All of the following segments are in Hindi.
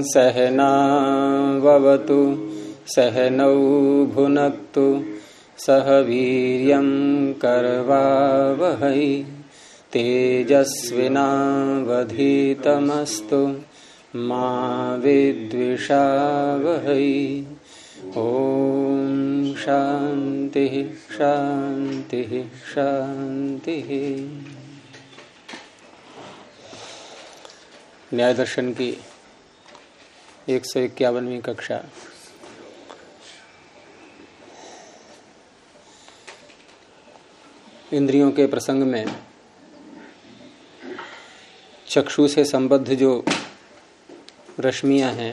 सहनाववतु सहनौ भुनक्तु सह वीर्यं करवावहै तेजस्विनावधीतमस्तु मा विद्विषावहै। ओम शांति शांति शांति। न्याय दर्शन की 151वीं कक्षा। इंद्रियों के प्रसंग में चक्षु से संबद्ध जो रश्मियां हैं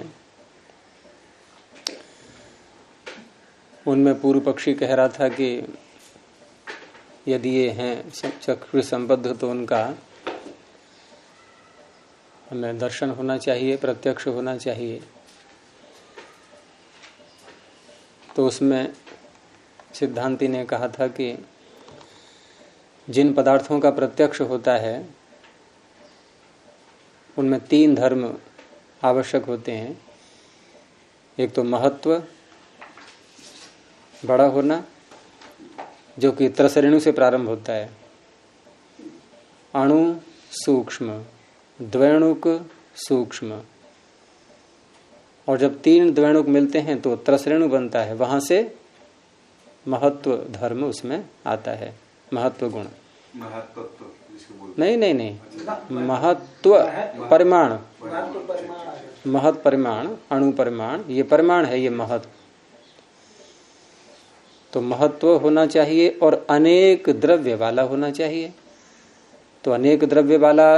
उनमें पूर्व पक्षी कह रहा था कि यदि ये हैं चक्षु संबद्ध तो उनका हमें दर्शन होना चाहिए, प्रत्यक्ष होना चाहिए। तो उसमें सिद्धांती ने कहा था कि जिन पदार्थों का प्रत्यक्ष होता है उनमें 3 धर्म आवश्यक होते हैं। एक तो महत्व, बड़ा होना, जो कि त्रसरेणु से प्रारंभ होता है, अणु सूक्ष्म, द्वैणुक सूक्ष्म, और जब 3 द्वैणुक मिलते हैं तो त्रसरेणु बनता है। वहां से महत्व धर्म उसमें आता है, महत्व गुण। नहीं, महत्व परिमाण, महत् परिमाण, अणु परिमाण, ये परिमाण है, ये महत्व। तो महत्व होना चाहिए और अनेक द्रव्य वाला होना चाहिए। तो अनेक द्रव्य वाला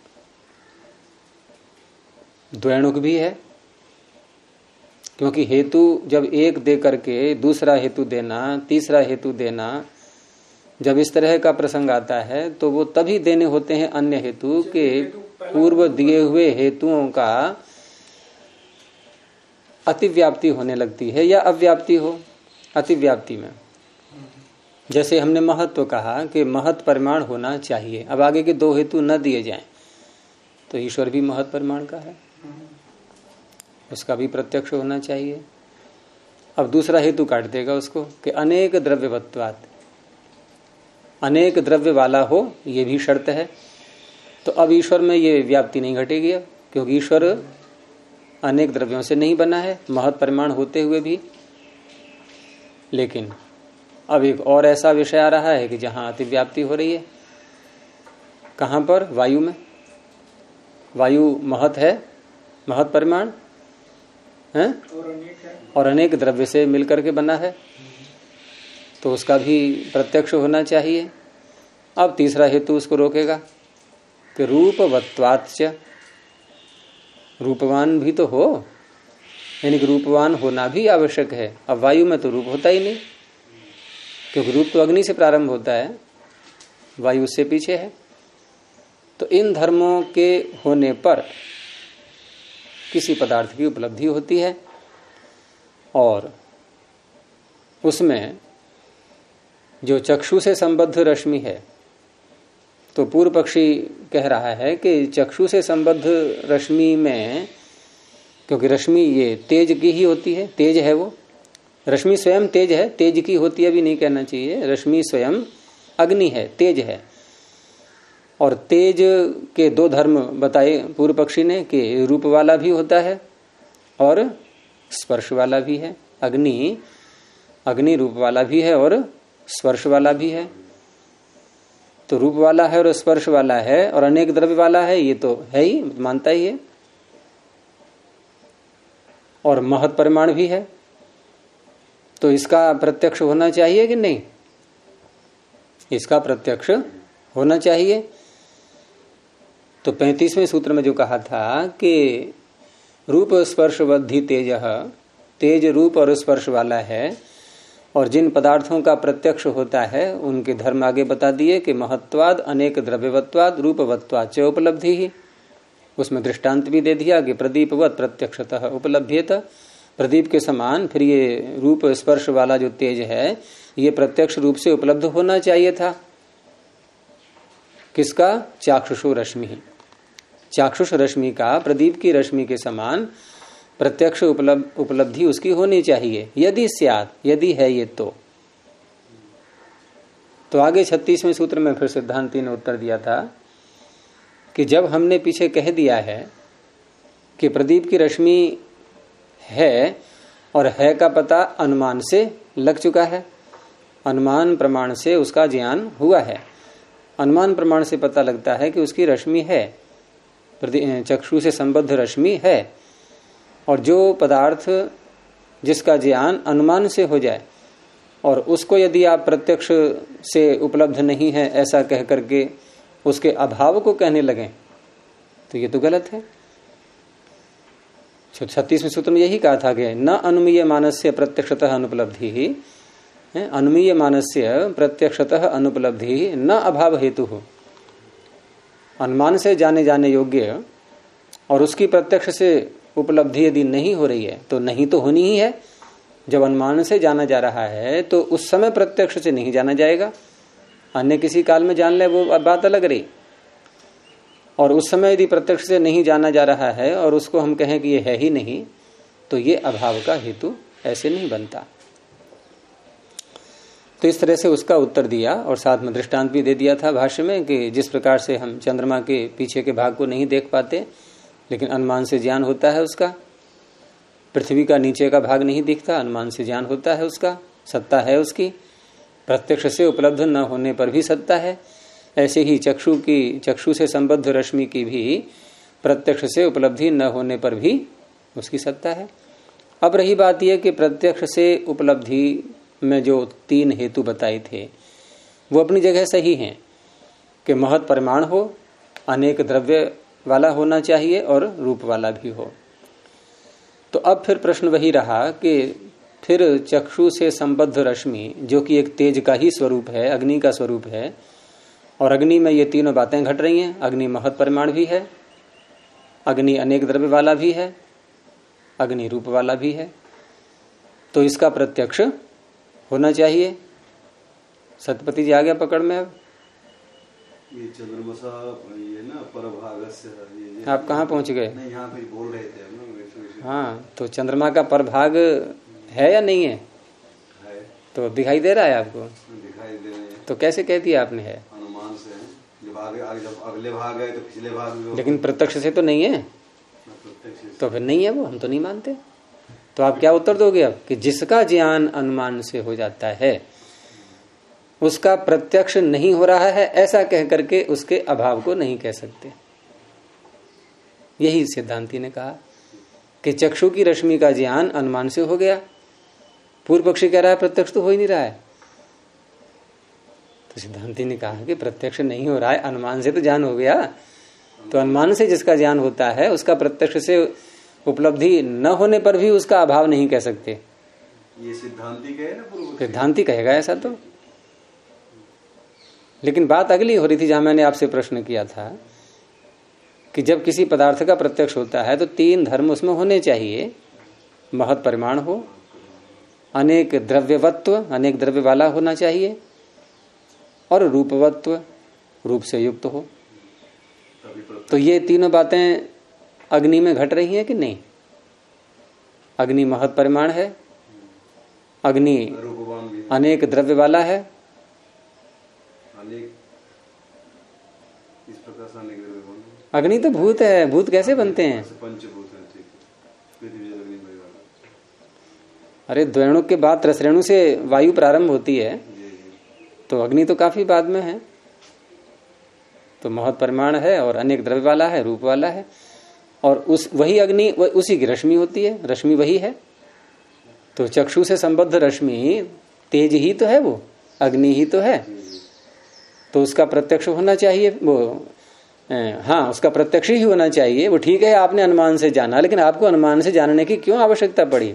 द्वैणुक भी है, क्योंकि हेतु जब एक दे करके दूसरा हेतु देना, तीसरा हेतु देना, जब इस तरह का प्रसंग आता है तो वो तभी देने होते हैं अन्य हेतु के पूर्व दिए हुए हेतुओं का अतिव्याप्ति होने लगती है या अव्याप्ति हो। अतिव्याप्ति में जैसे हमने महत्व कहा कि महत् परिमाण होना चाहिए, अब आगे के 2 हेतु न दिए जाएं तो ईश्वर भी महत् परिमाण का है, उसका भी प्रत्यक्ष होना चाहिए। अब दूसरा हेतु काट देगा उसको कि अनेक द्रव्यवत्वात्, अनेक द्रव्य वाला हो, ये भी शर्त है। तो अब ईश्वर में ये व्याप्ति नहीं घटेगी, क्योंकि ईश्वर अनेक द्रव्यों से नहीं बना है, महत् परिमाण होते हुए भी। लेकिन अब एक और ऐसा विषय आ रहा है कि जहां अतिव्याप्ति हो रही है। कहां पर? वायु में। वायु महत् है, महत् परिमाण है और अनेक द्रव्य से मिलकर के बना है, तो उसका भी प्रत्यक्ष होना चाहिए। अब तीसरा हेतु उसको रोकेगा कि रूपवत्वाच्च, रूपवान भी तो हो, यानी कि रूपवान होना भी आवश्यक है। अब वायु में तो रूप होता ही नहीं, क्योंकि रूप तो अग्नि से प्रारंभ होता है, वायु उससे पीछे है। तो इन धर्मों के होने पर किसी पदार्थ की उपलब्धि होती है, और उसमें जो चक्षु से संबद्ध रश्मि है, तो पूर्व पक्षी कह रहा है कि चक्षु से संबद्ध रश्मि में, क्योंकि रश्मि ये तेज की ही होती है, तेज है वो, रश्मि स्वयं तेज है, तेज की होती है भी नहीं कहना चाहिए, रश्मि स्वयं अग्नि है, तेज है। और तेज के 2 धर्म बताए पूर्व पक्षी ने कि रूप वाला भी होता है और स्पर्श वाला भी है। अग्नि रूप वाला भी है और स्पर्श वाला भी है। तो रूप वाला है और स्पर्श वाला है और अनेक द्रव्य वाला है, ये तो है ही, मानता ही है। और महत् परिमाण भी है, तो इसका प्रत्यक्ष होना चाहिए कि नहीं? इसका प्रत्यक्ष होना चाहिए। तो 35वें सूत्र में जो कहा था कि रूप स्पर्शवद्धि तेजः, तेज रूप और स्पर्श वाला है, और जिन पदार्थों का प्रत्यक्ष होता है उनके धर्म आगे बता दिए कि महत्वाद अनेक द्रव्यवत्वाद रूपवत्वाद च उपलब्धि ही। उसमें दृष्टांत भी दे दिया कि प्रदीपवत प्रत्यक्षतः उपलब्ध्यत, प्रदीप के समान फिर ये रूप स्पर्श वाला जो तेज है ये प्रत्यक्ष रूप से उपलब्ध होना चाहिए था। किसका? चाक्षुषु रश्मि, चाक्षुष रश्मि का प्रदीप की रश्मि के समान प्रत्यक्ष उपलब्धि उसकी होनी चाहिए। यदि स्यात्, यदि है ये तो आगे 36वें सूत्र में फिर सिद्धांती ने उत्तर दिया था कि जब हमने पीछे कह दिया है कि प्रदीप की रश्मि है और है का पता अनुमान से लग चुका है, अनुमान प्रमाण से उसका ज्ञान हुआ है, अनुमान प्रमाण से पता लगता है कि उसकी रश्मि है, चक्षु से संबद्ध रश्मि है। और जो पदार्थ जिसका ज्ञान अनुमान से हो जाए और उसको यदि आप प्रत्यक्ष से उपलब्ध नहीं है ऐसा कह करके उसके अभाव को कहने लगे तो ये तो गलत है। 36वें सूत्र में यही कहा था कि न अनुमीय मानस्य प्रत्यक्षतः अनुपलब्धि ही, अनुमीय मानस्य प्रत्यक्षतः अनुपलब्धि न अभाव हेतु हो। अनुमान से जाने जाने योग्य और उसकी प्रत्यक्ष से उपलब्धि यदि नहीं हो रही है तो नहीं तो होनी ही है। जब अनुमान से जाना जा रहा है तो उस समय प्रत्यक्ष से नहीं जाना जाएगा, अन्य किसी काल में जान ले वो बात अलग रही। और उस समय यदि प्रत्यक्ष से नहीं जाना जा रहा है और उसको हम कहें कि ये है ही नहीं तो ये अभाव का हेतु ऐसे नहीं बनता। तो इस तरह से उसका उत्तर दिया और साथ में दृष्टांत भी दे दिया था भाष्य में कि जिस प्रकार से हम चंद्रमा के पीछे के भाग को नहीं देख पाते लेकिन अनुमान से ज्ञान होता है उसका, पृथ्वी का नीचे का भाग नहीं दिखता, अनुमान से ज्ञान होता है उसका, सत्ता है उसकी, प्रत्यक्ष से उपलब्ध न होने पर भी सत्ता है। ऐसे ही चक्षु से संबद्ध रश्मि की भी प्रत्यक्ष से उपलब्धि न होने पर भी उसकी सत्ता है। अब रही बात यह कि प्रत्यक्ष से उपलब्धि में जो 3 हेतु बताए थे वो अपनी जगह सही हैं कि महत् परिमाण हो, अनेक द्रव्य वाला होना चाहिए और रूप वाला भी हो। तो अब फिर प्रश्न वही रहा कि फिर चक्षु से संबद्ध रश्मि जो कि एक तेज का ही स्वरूप है, अग्नि का स्वरूप है, और अग्नि में ये तीनों बातें घट रही हैं। अग्नि महत् परिमाण भी है, अग्नि अनेक द्रव्य वाला भी है, अग्नि रूप वाला भी है, तो इसका प्रत्यक्ष होना चाहिए। सतपति जी आ गया पकड़ में। अब ये चंद्रमसा ये ना परभाग से आप कहाँ पहुंच गए? नहीं, यहाँ पे बोल रहे थे हम। हाँ, तो चंद्रमा का परभाग है या नहीं है? तो दिखाई दे रहा है आपको? दिखाई दे रहे हैं। तो कैसे कह दिया आपने है? अनुमान से है। जब अगले भाग है तो पिछले भाग में, लेकिन प्रत्यक्ष से तो नहीं है। तो फिर नहीं है वो, हम तो नहीं मानते। तो आप क्या उत्तर दोगे अब कि जिसका ज्ञान अनुमान से हो जाता है उसका प्रत्यक्ष नहीं हो रहा है ऐसा कह करके उसके अभाव को नहीं कह सकते। यही सिद्धांती ने कहा कि चक्षु की रश्मि का ज्ञान अनुमान से हो गया। पूर्व पक्षी कह रहा है प्रत्यक्ष तो हो ही नहीं रहा है। तो सिद्धांती ने कहा कि प्रत्यक्ष नहीं हो रहा है, अनुमान से तो ज्ञान हो गया। तो अनुमान से जिसका ज्ञान होता है उसका प्रत्यक्ष से उपलब्धि न होने पर भी उसका अभाव नहीं कह सकते। ये सिद्धांती कहे ना, पूर्व सिद्धांती कहेगा ऐसा तो। लेकिन बात अगली हो रही थी जहां मैंने आपसे प्रश्न किया था कि जब किसी पदार्थ का प्रत्यक्ष होता है तो 3 धर्म उसमें होने चाहिए। महत् परिमाण हो, अनेक द्रव्यवत्व, अनेक द्रव्य वाला होना चाहिए, और रूपवत्व, रूप से युक्त हो। तो ये तीनों बातें अग्नि में घट रही हैं कि नहीं? अग्नि महत् परिमाण है, अग्नि अनेक द्रव्य वाला है, इस प्रकार से अनेक द्रव्य। अग्नि तो भूत है, भूत कैसे बनते हैं? पंचभूत है, ठीक है। अरे द्वैणुक के बाद त्रसरेणु से वायु प्रारंभ होती है, तो अग्नि तो काफी बाद में है। तो महत् परिमाण है और अनेक द्रव्य वाला है, रूप वाला है, और वही अग्नि उसी की रश्मि होती है, रश्मि वही है। तो चक्षु से संबद्ध रश्मि तेज ही तो है, वो अग्नि ही तो है। तो उसका प्रत्यक्ष होना चाहिए, वो हाँ उसका प्रत्यक्ष ही होना चाहिए। वो ठीक है आपने अनुमान से जाना, लेकिन आपको अनुमान से जानने की क्यों आवश्यकता पड़ी?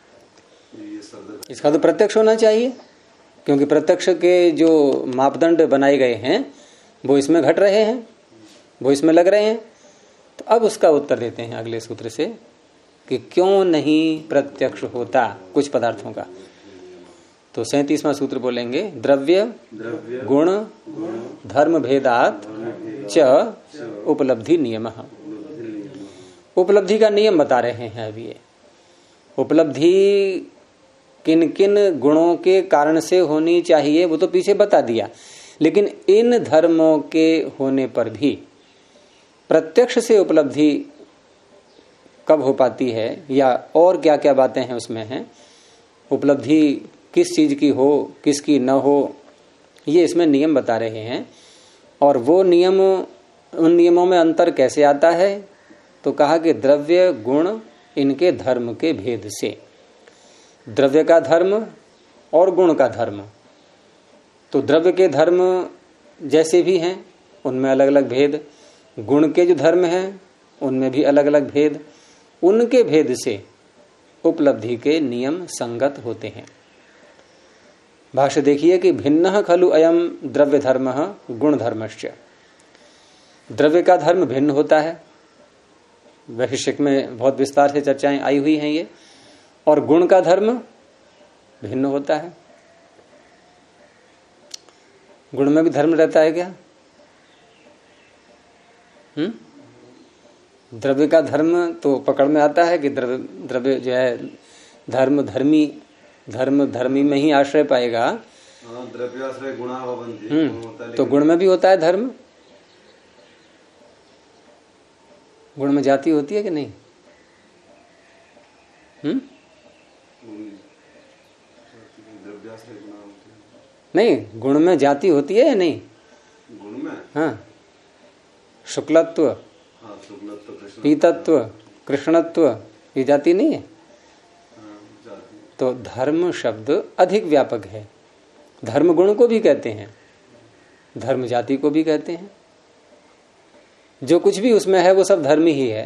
इसका तो प्रत्यक्ष होना चाहिए, क्योंकि प्रत्यक्ष के जो मापदंड बनाए गए हैं वो इसमें घट रहे हैं, वो इसमें लग रहे हैं। तो अब उसका उत्तर देते हैं अगले सूत्र से कि क्यों नहीं प्रत्यक्ष होता कुछ पदार्थों का। तो 37वां सूत्र बोलेंगे, द्रव्य गुण धर्म भेदात च उपलब्धि नियमः। उपलब्धि का नियम बता रहे हैं अभी ये। उपलब्धि किन किन गुणों के कारण से होनी चाहिए वो तो पीछे बता दिया, लेकिन इन धर्मों के होने पर भी प्रत्यक्ष से उपलब्धि कब हो पाती है या और क्या क्या बातें हैं उसमें हैं, उपलब्धि किस चीज की हो किसकी न हो, ये इसमें नियम बता रहे हैं। और वो नियम, उन नियमों में अंतर कैसे आता है, तो कहा कि द्रव्य गुण इनके धर्म के भेद से, द्रव्य का धर्म और गुण का धर्म। तो द्रव्य के धर्म जैसे भी हैं उनमें अलग अलग भेद, गुण के जो धर्म हैं उनमें भी अलग अलग भेद, उनके भेद से उपलब्धि के नियम संगत होते हैं। भाष्य देखिए कि भिन्न खलु अयम द्रव्य धर्म गुण धर्मश्च, द्रव्य का धर्म भिन्न होता है, वैशिष्टिक में बहुत विस्तार से चर्चाएं आई हुई हैं ये, और गुण का धर्म भिन्न होता है। गुण में भी धर्म रहता है क्या? द्रव्य का धर्म तो पकड़ में आता है कि द्रव्य जो है धर्म धर्मी में ही आश्रय पाएगा। द्रव्याश्रय गुणा भवन्ति, तो गुण में भी होता है धर्म। गुण में जाति होती है कि नहीं? नहीं, गुण में जाति होती है या नहीं? गुण में हाँ, शुक्लत्व, पीतत्व, कृष्णत्व, ये जाति नहीं है। तो धर्म शब्द अधिक व्यापक है, धर्म गुण को भी कहते हैं, धर्म जाति को भी कहते हैं। जो कुछ भी उसमें है वो सब धर्म ही है।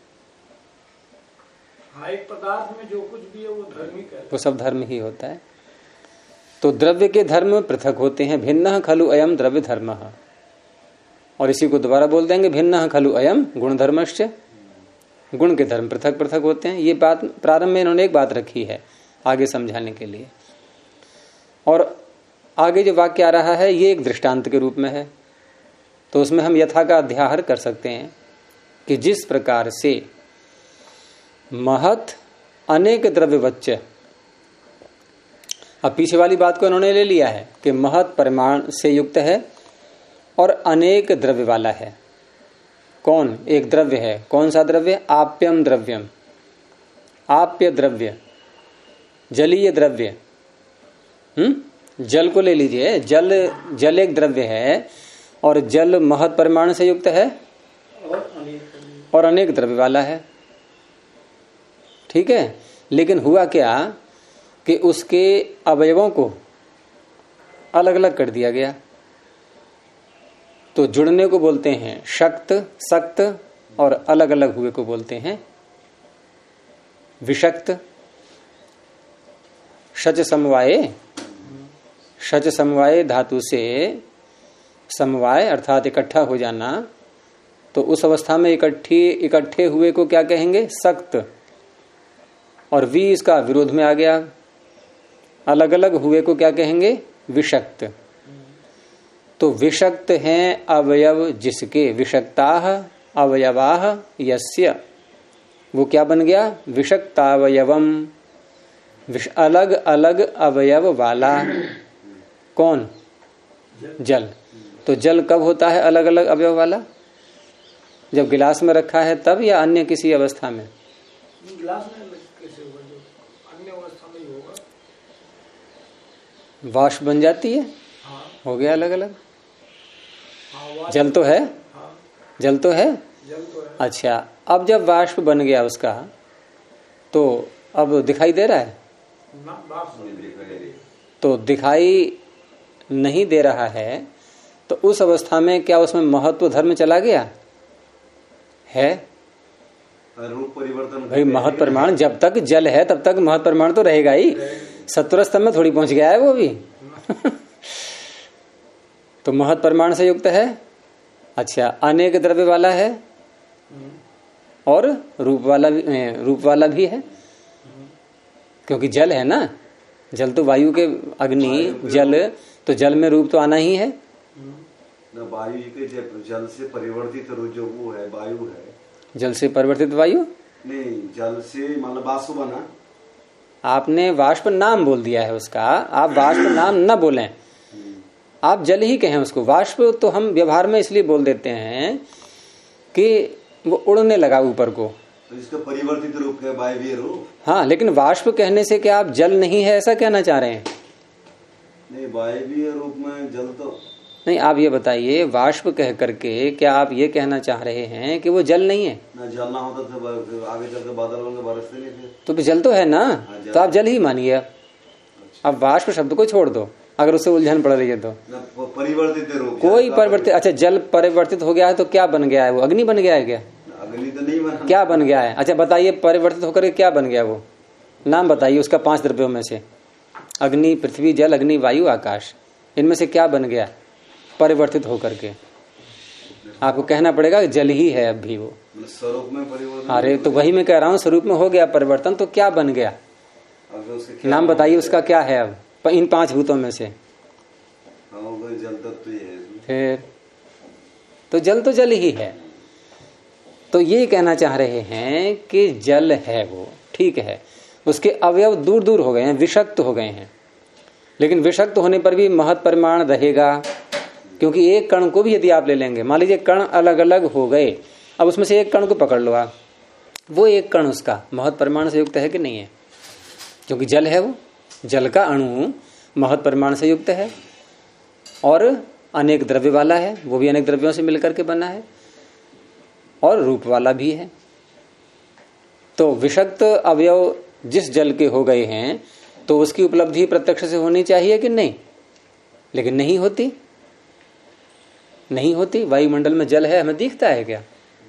एक पदार्थ में जो कुछ भी है वो धर्म ही कहते हैं, वो सब धर्म ही होता है। तो द्रव्य के धर्म पृथक होते हैं, भिन्न खलु अयम द्रव्य धर्म, और इसी को दोबारा बोल देंगे भिन्न खलु अयम गुण धर्मश्च, गुण के धर्म पृथक पृथक होते हैं। ये बात प्रारंभ में इन्होंने एक बात रखी है आगे समझाने के लिए, और आगे जो वाक्य आ रहा है ये एक दृष्टांत के रूप में है। तो उसमें हम यथा का अध्याहार कर सकते हैं कि जिस प्रकार से महत अनेक द्रव्यवच्च, अब पीछे वाली बात को इन्होंने ले लिया है कि महत परिमाण से युक्त है और अनेक द्रव्य वाला है। कौन? एक द्रव्य है। कौन सा द्रव्य? आप्यम द्रव्यम, आप्य द्रव्य, जलीय द्रव्य। जल को ले लीजिए, जल एक द्रव्य है और जल महत परिमाण से युक्त है और अनेक द्रव्य वाला है। ठीक है, लेकिन हुआ क्या कि उसके अवयवों को अलग अलग कर दिया गया। तो जुड़ने को बोलते हैं शक्त, सक्त, और अलग अलग हुए को बोलते हैं विषक्त। शच समवाय धातु से समवाय अर्थात इकट्ठा हो जाना, तो उस अवस्था में इकट्ठे हुए को क्या कहेंगे? सक्त। और वी इसका विरोध में आ गया, अलग अलग हुए को क्या कहेंगे? विषक्त। तो विषक्त हैं अवयव जिसके, विषक्ताः अवयवाः यस्य, वो क्या बन गया? विषक्तावयवम, अलग अलग अवयव वाला। कौन? जल। तो जल कब होता है अलग अलग अवयव वाला? जब गिलास में रखा है तब, या अन्य किसी अवस्था में? गिलास में कैसे होगा? जो अन्य अवस्था में ही होगा। वाष्प बन जाती है। हाँ। हो गया अलग अलग। हाँ, जल तो है। हाँ। जल तो है। जल तो है। अच्छा, अब जब वाष्प बन गया उसका, तो अब दिखाई दे रहा है? तो दिखाई नहीं दे रहा है, तो उस अवस्था में क्या उसमें महत्व धर्म चला गया है? रूप परिवर्तन भाई महत परिमाण, जब तक जल है तब तक महत परिमाण तो रहेगा ही। सत्वरस्तंभ में थोड़ी पहुंच गया है वो भी। तो महत परिमाण से युक्त है। अच्छा, अनेक द्रव्य वाला है और रूप वाला भी है, क्योंकि जल है ना। जल तो वायु के, अग्नि जल, तो जल में रूप तो आना ही है। वायु के जल से परिवर्तित जो वो है वायु है, जल से परिवर्तित वायु नहीं, जल से मतलब वाष्प बना। आपने वाष्प नाम बोल दिया है उसका, आप वाष्प नाम न बोलें, आप जल ही कहें उसको। वाष्प तो हम व्यवहार में इसलिए बोल देते हैं कि वो उड़ने लगा ऊपर को, तो इसका परिवर्तित रूप है वायवीय रूप। हाँ, लेकिन वाष्प कहने से क्या आप जल नहीं है ऐसा कहना चाह रहे हैं? नहीं, वायवीय रूप में जल तो नहीं, आप ये बताइए, वाष्प कह करके क्या आप ये कहना चाह रहे हैं कि वो जल नहीं है? ना, जल ना होता तो आगे चल के बादल बन के बरसते नहीं थे। तो जल तो है ना, जल। तो आप जल ही मानिए। अब वाष्प शब्द को छोड़ दो, अगर उससे उलझन पड़ रही है तो। परिवर्तित रूप, कोई परिवर्तित, अच्छा जल परिवर्तित हो गया है तो क्या बन गया है वो? अग्नि बन गया है क्या? अग्नि तो नहीं बना। क्या बन गया है? अच्छा बताइए, परिवर्तित होकर के क्या बन गया वो? नाम बताइए उसका 5 द्रव्यों में से। अग्नि, पृथ्वी, जल, अग्नि, वायु, आकाश, इनमें से क्या बन गया परिवर्तित होकर के? आपको कहना पड़ेगा जल ही है अब भी वो स्वरूप में परिवर्तन। अरे तो वही मैं कह रहा हूँ, स्वरूप में हो गया परिवर्तन, तो क्या बन गया? नाम बताइए उसका क्या है अब इन 5 भूतों में से? जल तत्व ही है। फिर तो जल तो जल ही है। तो ये कहना चाह रहे हैं कि जल है वो, ठीक है, उसके अवयव दूर दूर हो गए हैं, विषक्त हो गए हैं, लेकिन विषक्त होने पर भी महत् परिमाण रहेगा। क्योंकि एक कण को भी यदि आप ले लेंगे, मान लीजिए कण अलग अलग हो गए, अब उसमें से एक कण को पकड़ लो आप, वो एक कण उसका महत् परिमाण से युक्त है कि नहीं है? क्योंकि जल है वो, जल का अणु महत् परिमाण से युक्त है और अनेक द्रव्य वाला है, वो भी अनेक द्रव्यों से मिलकर के बना है और रूप वाला भी है। तो विषक्त अवयव जिस जल के हो गए हैं तो उसकी उपलब्धि प्रत्यक्ष से होनी चाहिए कि नहीं? लेकिन नहीं होती, नहीं होती। वायुमंडल में जल है, हमें दिखता है क्या?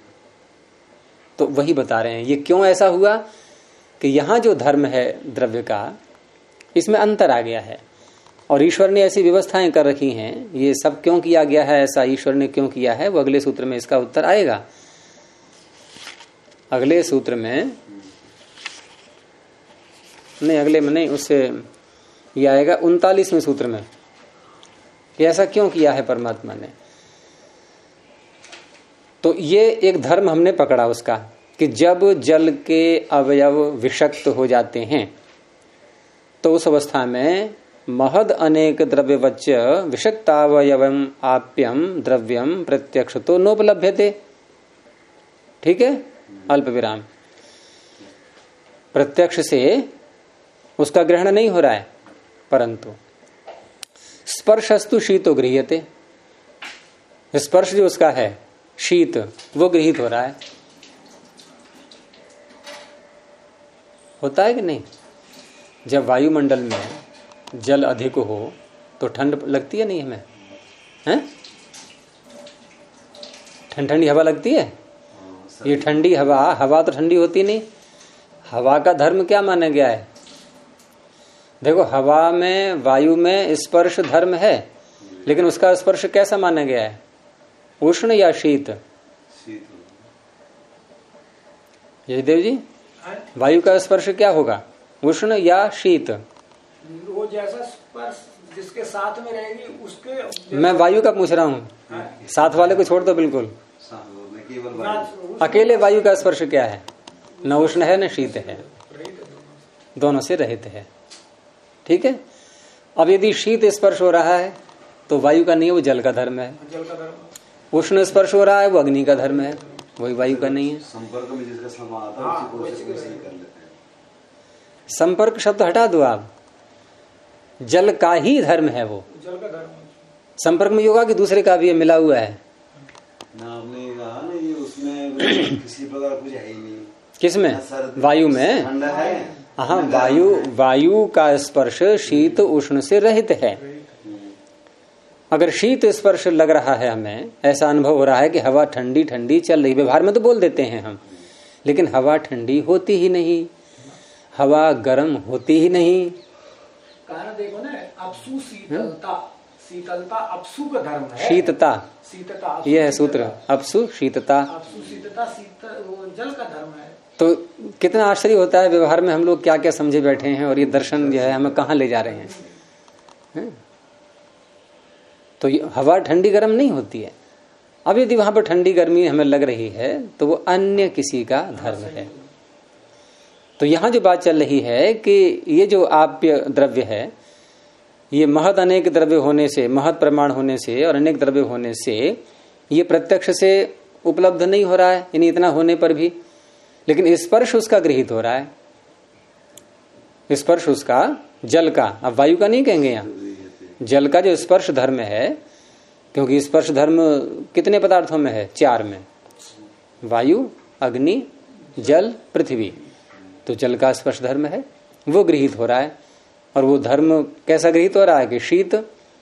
तो वही बता रहे हैं ये क्यों ऐसा हुआ कि यहां जो धर्म है द्रव्य का, इसमें अंतर आ गया है और ईश्वर ने ऐसी व्यवस्थाएं कर रखी हैं। ये सब क्यों किया गया है, ऐसा ईश्वर ने क्यों किया है, वो अगले सूत्र में इसका उत्तर आएगा। अगले सूत्र में नहीं, अगले में नहीं, उससे ये आएगा 39वें सूत्र में कि ऐसा क्यों किया है परमात्मा ने। तो ये एक धर्म हमने पकड़ा उसका कि जब जल के अवयव विषक्त हो जाते हैं तो उस अवस्था में महद अनेक द्रव्यवच्च विषक्तावयवम आप्यम द्रव्यम प्रत्यक्ष तो नोपलभ्यते। ठीक है, अल्प विराम, प्रत्यक्ष से उसका ग्रहण नहीं हो रहा है, परंतु स्पर्शस्तु शीतो गृह्यते, स्पर्श जो उसका है शीत, वो गृहीत हो रहा है। होता है कि नहीं? जब वायुमंडल में जल अधिक हो तो ठंड लगती है नहीं हमें? हैं? ठंडी हवा लगती है। ये ठंडी हवा तो ठंडी होती नहीं। हवा का धर्म क्या माना गया है? देखो, हवा में, वायु में स्पर्श धर्म है, लेकिन उसका स्पर्श कैसा माना गया है? उष्ण या शीत? यशदेव जी, वायु का स्पर्श क्या होगा, उष्ण या शीत? वो जैसा स्पर्श जिसके साथ में रहेगी उसके। मैं वायु का पूछ रहा हूँ, साथ वाले को छोड़ दो बिल्कुल। अकेले वायु का स्पर्श क्या है? न उष्ण है न शीत है, दोनों से रहित है। ठीक है। अब यदि शीत स्पर्श हो रहा है तो वायु का नहीं है, वो जल का धर्म है। उष्ण स्पर्श हो रहा है वो अग्नि का धर्म है, वही वायु का नहीं है। संपर्क में जिसका समा आता है उसी को कर लेते हैं। संपर्क शब्द हटा दो आप, जल का ही धर्म है वो, जल का धर्म। संपर्क में योगा कि दूसरे का भी मिला हुआ है ना, आपने कहा ना ये उसमें किसी प्रकार कुछ है ही नहीं। किसमें? वायु में। ठंडा है। हाँ, वायु का स्पर्श शीत उष्ण से रहित है। अगर शीत स्पर्श लग रहा है, हमें ऐसा अनुभव हो रहा है कि हवा ठंडी ठंडी चल रही, व्यवहार में तो बोल देते हैं हम, लेकिन हवा ठंडी होती ही नहीं, हवा गर्म होती ही नहीं। कारण देखो ना, अपसु शीतलता, शीतलता अपसु का धर्म है। शीतता, शीतता, यह है सूत्र, अपसु शीतता। अपसु शीतता, वो जल का धर्म है। तो कितना आश्चर्य होता है, व्यवहार में हम लोग क्या क्या समझे बैठे हैं और ये दर्शन जो है हमें कहाँ ले जा रहे हैं। तो हवा ठंडी गर्म नहीं होती है, अब यदि वहां पर ठंडी गर्मी हमें लग रही है तो वो अन्य किसी का धर्म है। तो यहां जो बात चल रही है कि ये जो आप्य द्रव्य है, ये महद अनेक द्रव्य होने से, महद प्रमाण होने से और अनेक द्रव्य होने से ये प्रत्यक्ष से उपलब्ध नहीं हो रहा है, यानी इतना होने पर भी, लेकिन स्पर्श उसका गृहीत हो रहा है। स्पर्श उसका जल का, अब वायु का नहीं कहेंगे यहाँ, जल का जो स्पर्श धर्म है, क्योंकि स्पर्श धर्म कितने पदार्थों में है? 4 में, वायु, अग्नि, जल, पृथ्वी। तो जल का स्पर्श धर्म है, वो गृहीत हो रहा है। और वो धर्म कैसा गृहीत हो रहा है कि शीत।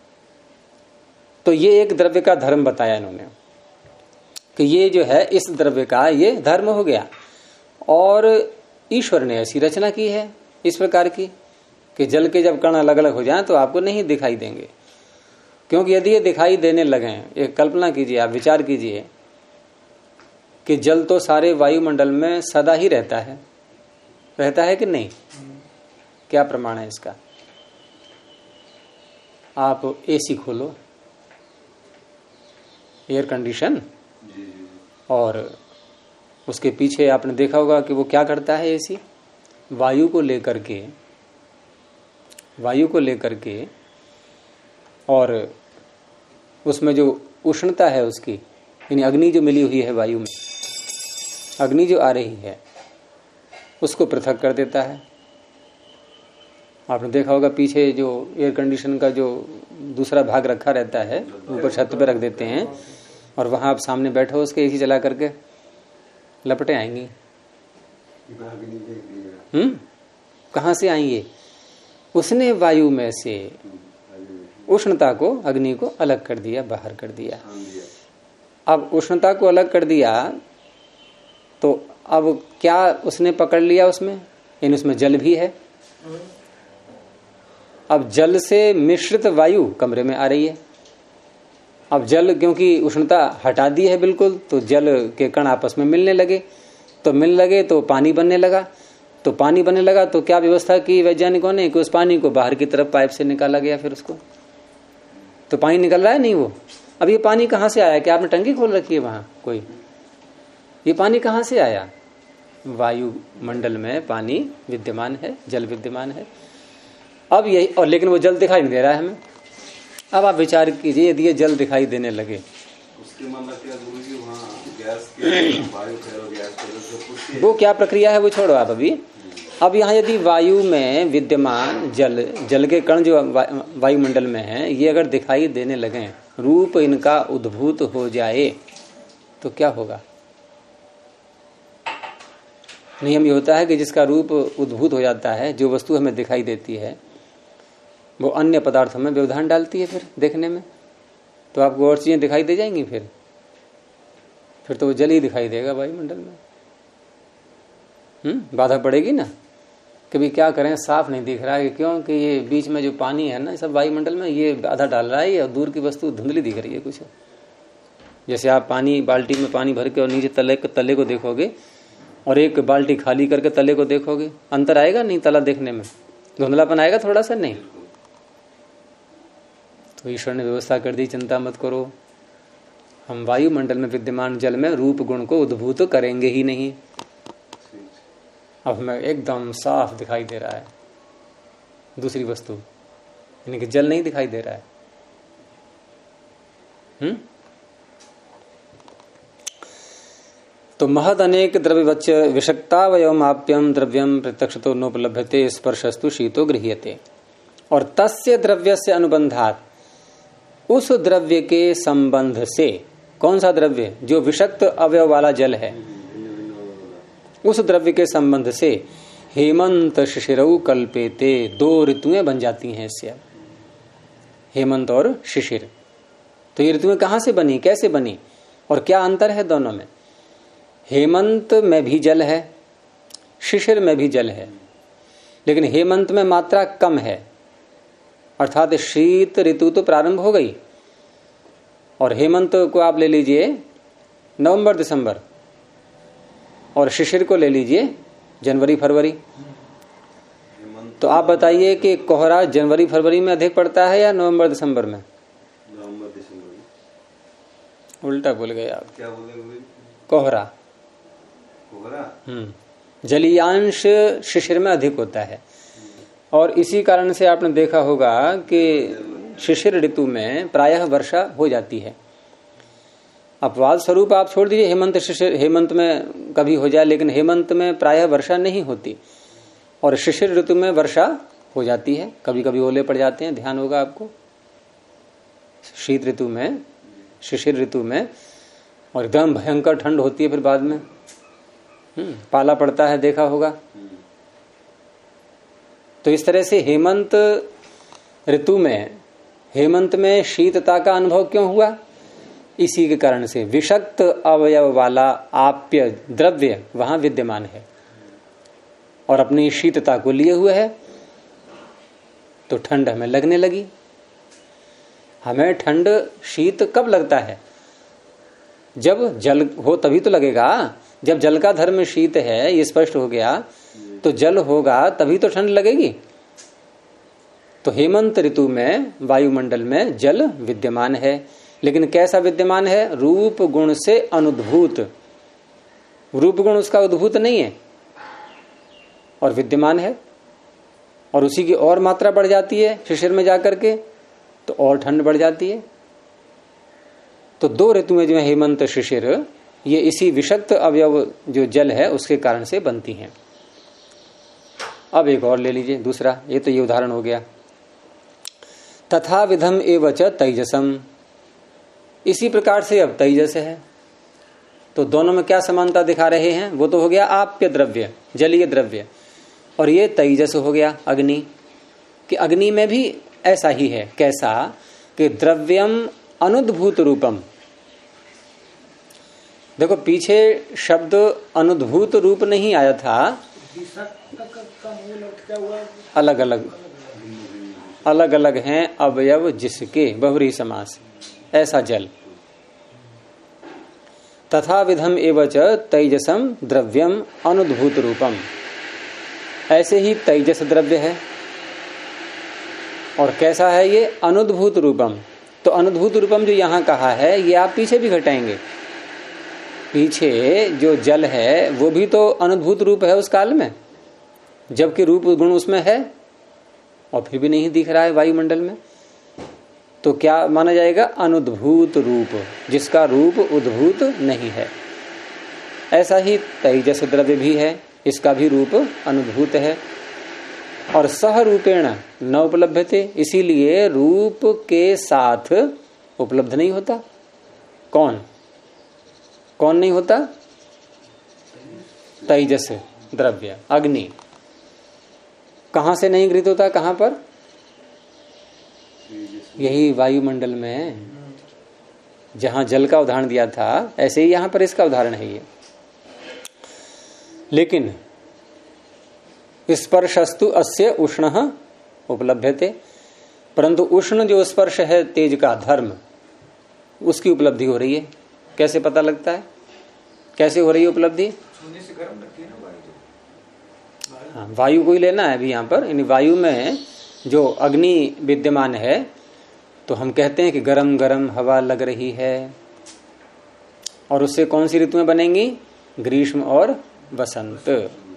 तो ये एक द्रव्य का धर्म बताया इन्होंने कि ये जो है इस द्रव्य का ये धर्म हो गया। और ईश्वर ने ऐसी रचना की है इस प्रकार की कि जल के जब कण अलग अलग हो जाएं तो आपको नहीं दिखाई देंगे, क्योंकि यदि ये दिखाई देने लगे, एक कल्पना कीजिए, आप विचार कीजिए कि जल तो सारे वायुमंडल में सदा ही रहता है कि नहीं? क्या प्रमाण है इसका? आप एसी खोलो, एयर कंडीशन, और उसके पीछे आपने देखा होगा कि वो क्या करता है एसी? वायु को लेकर के और उसमें जो उष्णता है उसकी, यानी अग्नि जो मिली हुई है वायु में, अग्नि जो आ रही है उसको पृथक कर देता है। आपने देखा होगा पीछे जो एयर कंडीशन का जो दूसरा भाग रखा रहता है, ऊपर छत पे रख देते हैं और वहां आप सामने बैठो, उसके एसी चला करके लपटें आएंगी। कहां से आएंगे? उसने वायु में से उष्णता को, अग्नि को अलग कर दिया, बाहर कर दिया। अब उष्णता को अलग कर दिया तो अब क्या उसने पकड़ लिया उसमें? यानी उसमें जल भी है। अब जल से मिश्रित वायु कमरे में आ रही है। अब जल, क्योंकि उष्णता हटा दी है बिल्कुल, तो जल के कण आपस में मिलने लगे, तो पानी बनने लगा। तो पानी बनने लगा तो क्या व्यवस्था की वैज्ञानिकों ने कि उस पानी को बाहर की तरफ पाइप से निकाला गया। फिर उसको तो पानी निकल रहा है नहीं वो। अब ये पानी कहाँ से आया? क्या आपने टंकी खोल रखी है वहां कोई? ये पानी कहाँ से आया? वायुमंडल में पानी विद्यमान है, जल विद्यमान है। अब यही, और लेकिन वो जल दिखाई नहीं दे रहा है हमें। अब आप विचार कीजिए, यदि ये जल दिखाई देने लगे, उसके मतलब क्या गुरुजी वहाँ गैस के वायु गैस वो क्या प्रक्रिया है वो छोड़ो आप अभी। अब यहाँ यदि वायु में विद्यमान जल के कण जो वायुमंडल में है, ये अगर दिखाई देने लगे, रूप इनका उद्भूत हो जाए तो क्या होगा? नियम ये होता है कि जिसका रूप उद्भूत हो जाता है, जो वस्तु हमें दिखाई देती है, वो अन्य पदार्थों में व्यवधान डालती है। फिर देखने में तो आपको और चीजें दिखाई दे जाएंगी। फिर तो वो जल ही दिखाई देगा वायुमंडल में। बाधा पड़ेगी ना। कभी क्या करें, साफ नहीं दिख रहा है, क्योंकि ये बीच में जो पानी है ना, सब वायुमंडल में ये आधा डाल रहा है, और दूर की वस्तु धुंधली दिख रही है कुछ। जैसे आप पानी, बाल्टी में पानी भर के और नीचे तले को देखोगे और एक बाल्टी खाली करके तले को देखोगे, अंतर आएगा नहीं? तला देखने में धुंधलापन आएगा थोड़ा सा? नहीं। तो ईश्वर ने व्यवस्था कर दी, चिंता मत करो, हम वायुमंडल में विद्यमान जल में रूप गुण को उद्भूत करेंगे ही नहीं। अब हमें एकदम साफ दिखाई दे रहा है दूसरी वस्तु, यानी कि जल नहीं दिखाई दे रहा है। तो महद अनेक द्रव्यवच्च विषक्तावयवमाप्यम द्रव्यम प्रत्यक्षतो नोपलभ्यते स्पर्शस्तु शीतो गृह्यते। और तस्य द्रव्यस्य अनुबंधात्, उस द्रव्य के संबंध से, कौन सा द्रव्य? जो विषक्त अवयव वाला जल है, उस द्रव्य के संबंध से हेमंत शिशिरौ कल्पेते, 2 ऋतुएं बन जाती हैं इससे। हेमंत और शिशिर, तो ये ऋतुएं कहां से बनी, कैसे बनी और क्या अंतर है दोनों में? हेमंत में भी जल है, शिशिर में भी जल है, लेकिन हेमंत में मात्रा कम है, अर्थात शीत ऋतु तो प्रारंभ हो गई। और हेमंत को आप ले लीजिए नवंबर दिसंबर, और शिशिर को ले लीजिए जनवरी फरवरी। तो आप बताइए कि कोहरा जनवरी फरवरी में अधिक पड़ता है या नवंबर दिसंबर में? नवंबर दिसंबर में। उल्टा बोल गए आप। क्या बोले गुरुजी? कोहरा। कोहरा। जलीयांश शिशिर में अधिक होता है और इसी कारण से आपने देखा होगा कि शिशिर ऋतु में प्रायः वर्षा हो जाती है। अपवाद स्वरूप आप छोड़ दीजिए हेमंत शिशिर, हेमंत में कभी हो जाए, लेकिन हेमंत में प्रायः वर्षा नहीं होती और शिशिर ऋतु में वर्षा हो जाती है। कभी कभी ओले पड़ जाते हैं, ध्यान होगा आपको। शीत ऋतु में, शिशिर ऋतु में और एकदम भयंकर ठंड होती है, फिर बाद में पाला पड़ता है, देखा होगा। तो इस तरह से हेमंत ऋतु में, हेमंत में शीतता का अनुभव क्यों हुआ? इसी के कारण से विषक्त अवयव वाला आप्य द्रव्य वहां विद्यमान है और अपनी शीतता को लिए हुए है, तो ठंड हमें लगने लगी। हमें ठंड शीत कब लगता है? जब जल हो तभी तो लगेगा। जब जल का धर्म शीत है, ये स्पष्ट हो गया, तो जल होगा तभी तो ठंड लगेगी। तो हेमंत ऋतु में वायुमंडल में जल विद्यमान है, लेकिन कैसा विद्यमान है? रूप गुण से अनुद्भूत। रूप गुण उसका उद्भूत नहीं है और विद्यमान है, और उसी की और मात्रा बढ़ जाती है शिशिर में जाकर के, तो और ठंड बढ़ जाती है। तो दो ऋतुएं जो है हेमंत शिशिर, ये इसी विषक्त अवयव जो जल है उसके कारण से बनती हैं। अब एक और ले लीजिए दूसरा, ये तो ये उदाहरण हो गया। तथा विधम एवच तेजसम, इसी प्रकार से अब तेजस है। तो दोनों में क्या समानता दिखा रहे हैं? वो तो हो गया आप्य द्रव्य, जलीय द्रव्य, और ये तेजस हो गया अग्नि। कि अग्नि में भी ऐसा ही है। कैसा? कि द्रव्यम अनुद्भूत रूपम। देखो पीछे शब्द अनुद्भूत रूप नहीं आया था, अलग अलग अलग अलग हैं अवयव जिसके, बहुरी समास, ऐसा जल। तथा विधम एवच तेजसम द्रव्यम अनुद्भूत रूपम, ऐसे ही तेजस द्रव्य है। और कैसा है ये? अनुद्भूत रूपम। तो अनुद्भूत रूपम जो यहां कहा है, ये आप पीछे भी घटाएंगे। पीछे जो जल है वो भी तो अनुद्भूत रूप है उस काल में, जबकि रूप गुण उसमें है और फिर भी नहीं दिख रहा है वायुमंडल में। तो क्या माना जाएगा? अनुद्भूत रूप, जिसका रूप उद्भूत नहीं है। ऐसा ही तेजस द्रव्य भी है, इसका भी रूप अनुभूत है और सह रूपेण न उपलभ्यते, इसीलिए रूप के साथ उपलब्ध नहीं होता। कौन कौन नहीं होता? तेजस द्रव्य, अग्नि। कहां से नहीं गृहीत होता? कहां पर? यही वायुमंडल में, जहां जल का उदाहरण दिया था, ऐसे ही यहां पर इसका उदाहरण है ये। लेकिन स्पर्शस्तु अस्य उष्ण उपलभ्यते, परंतु उष्ण जो स्पर्श है तेज का धर्म, उसकी उपलब्धि हो रही है। कैसे पता लगता है? कैसे हो रही है उपलब्धि? हाँ, वायु को ही लेना है अभी यहाँ पर। यानी वायु में जो अग्नि विद्यमान है, तो हम कहते हैं कि गरम गरम हवा लग रही है, और उससे कौन सी ऋतुएं बनेंगी? ग्रीष्म और वसंत।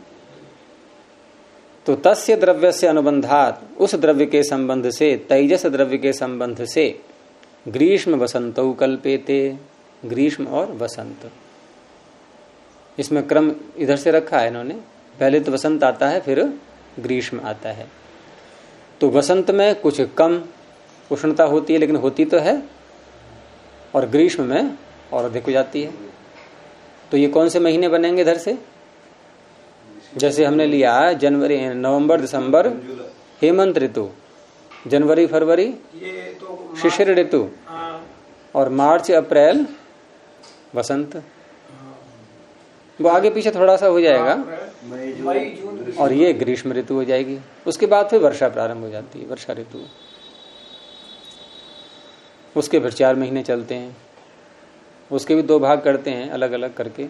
तो तस्य द्रव्य से अनुबंधात, उस द्रव्य के संबंध से, तेजस द्रव्य के संबंध से ग्रीष्म वसंतौ कल्पेते, ग्रीष्म और वसंत। इसमें क्रम इधर से रखा है इन्होंने, पहले तो वसंत आता है फिर ग्रीष्म आता है। तो वसंत में कुछ कम उष्णता होती है, लेकिन होती तो है, और ग्रीष्म में और अधिक हो जाती है। तो ये कौन से महीने बनेंगे इधर से? जैसे हमने लिया जनवरी, नवंबर, दिसंबर हेमंत ऋतु, जनवरी फरवरी तो शिशिर ऋतु, और मार्च अप्रैल वसंत। वो आगे पीछे थोड़ा सा हो जाएगा, और ये ग्रीष्म ऋतु हो जाएगी। उसके बाद फिर वर्षा प्रारंभ हो जाती है, वर्षा ऋतु। उसके फिर 4 महीने चलते हैं, उसके भी 2 भाग करते हैं अलग अलग करके।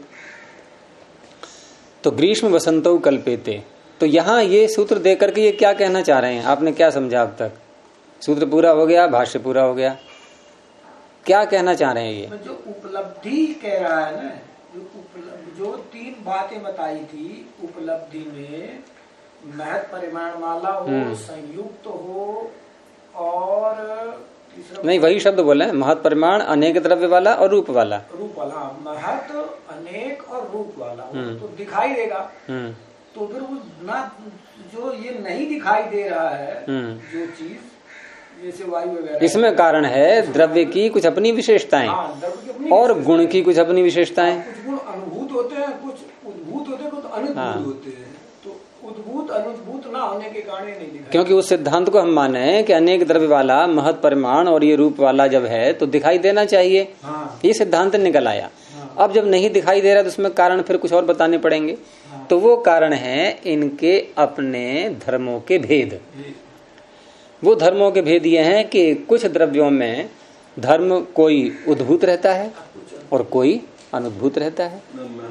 तो ग्रीष्म वसंतो कल्पेते। तो यहां ये सूत्र दे करके ये क्या कहना चाह रहे हैं? आपने क्या समझा अब तक? सूत्र पूरा हो गया, भाष्य पूरा हो गया। क्या कहना चाह रहे हैं ये? जो उपलब्धि कह रहा है ना, जो तीन बातें बताई थी उपलब्धि में, महत परिमाण वाला हो, संयुक्त हो और तीसरा नहीं, वही शब्द बोले, महत परिमाण, अनेक द्रव्य वाला और रूप वाला। रूप वाला, महत, अनेक और रूप वाला, तो दिखाई देगा। तो फिर वो ना, जो ये नहीं दिखाई दे रहा है जो चीज, जैसे वायु वगैरह, इसमें कारण है द्रव्य की कुछ अपनी विशेषताएं और गुण की कुछ अपनी विशेषताएं। कुछ गुण अनुभूत होते हैं, कुछ उद्भूत होते हैं, कुछ अनुभूत होते हैं। तो उद्भूत अनुभूत ना होने के कारण नहीं दिखाई, क्योंकि उस सिद्धांत को हम माने कि अनेक द्रव्य वाला, महत परिमाण और ये रूप वाला जब है तो दिखाई देना चाहिए। ये सिद्धांत निकल आया। अब जब नहीं दिखाई दे रहा तो उसमें कारण फिर कुछ और बताने पड़ेंगे। तो वो कारण है इनके अपने धर्मों के भेद। वो धर्मों के भेद ये हैं कि कुछ द्रव्यों में धर्म कोई उद्भूत रहता है और कोई अनुभूत रहता है।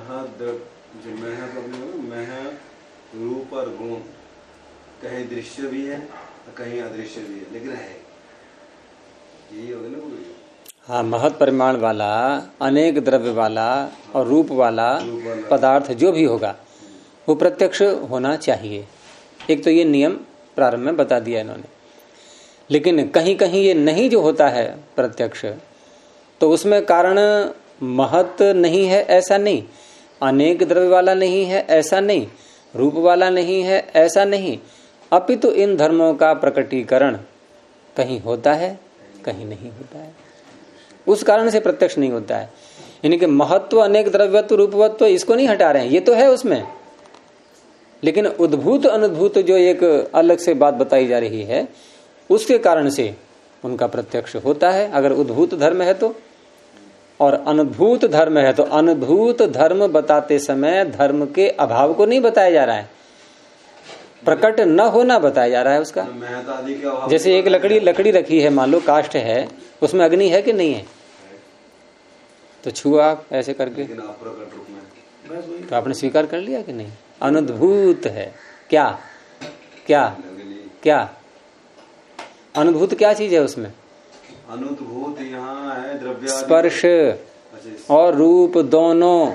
रूप और गुण कहीं दृश्य भी है कहीं अदृश्य भी है, लेकिन है, यही होगा ना। हाँ, महत परिमाण वाला, अनेक द्रव्य वाला और रूप वाला पदार्थ जो भी होगा वो प्रत्यक्ष होना चाहिए। एक तो ये नियम प्रारंभ में बता दिया इन्होंने। लेकिन कहीं कहीं ये नहीं जो होता है प्रत्यक्ष, तो उसमें कारण महत नहीं है ऐसा नहीं, अनेक द्रव्य वाला नहीं है ऐसा नहीं, रूप वाला नहीं है ऐसा नहीं, अपितु इन धर्मों का प्रकटीकरण कहीं होता है कहीं नहीं होता है। उस कारण से प्रत्यक्ष नहीं होता है। यानी कि महत्व, अनेक द्रव्यत्व, रूपवत्व इसको नहीं हटा रहे हैं, ये तो है उसमें, लेकिन उद्भूत अनुभूत जो एक अलग से बात बताई जा रही है उसके कारण से उनका प्रत्यक्ष होता है। अगर उद्भूत धर्म है तो, और अनुभूत धर्म है तो अनुभूत धर्म बताते समय धर्म के अभाव को नहीं बताया जा रहा है, प्रकट न होना बताया जा रहा है उसका। जैसे एक लकड़ी रखी है, मान लो काष्ठ है, उसमें अग्नि है कि नहीं है, तो छुआ आप ऐसे करके तो आपने स्वीकार कर लिया कि नहीं, अनुभूत है। क्या क्या क्या अनुभूत क्या चीज है उसमें? अनुभूत यहाँ है द्रव्य, स्पर्श और रूप दोनों।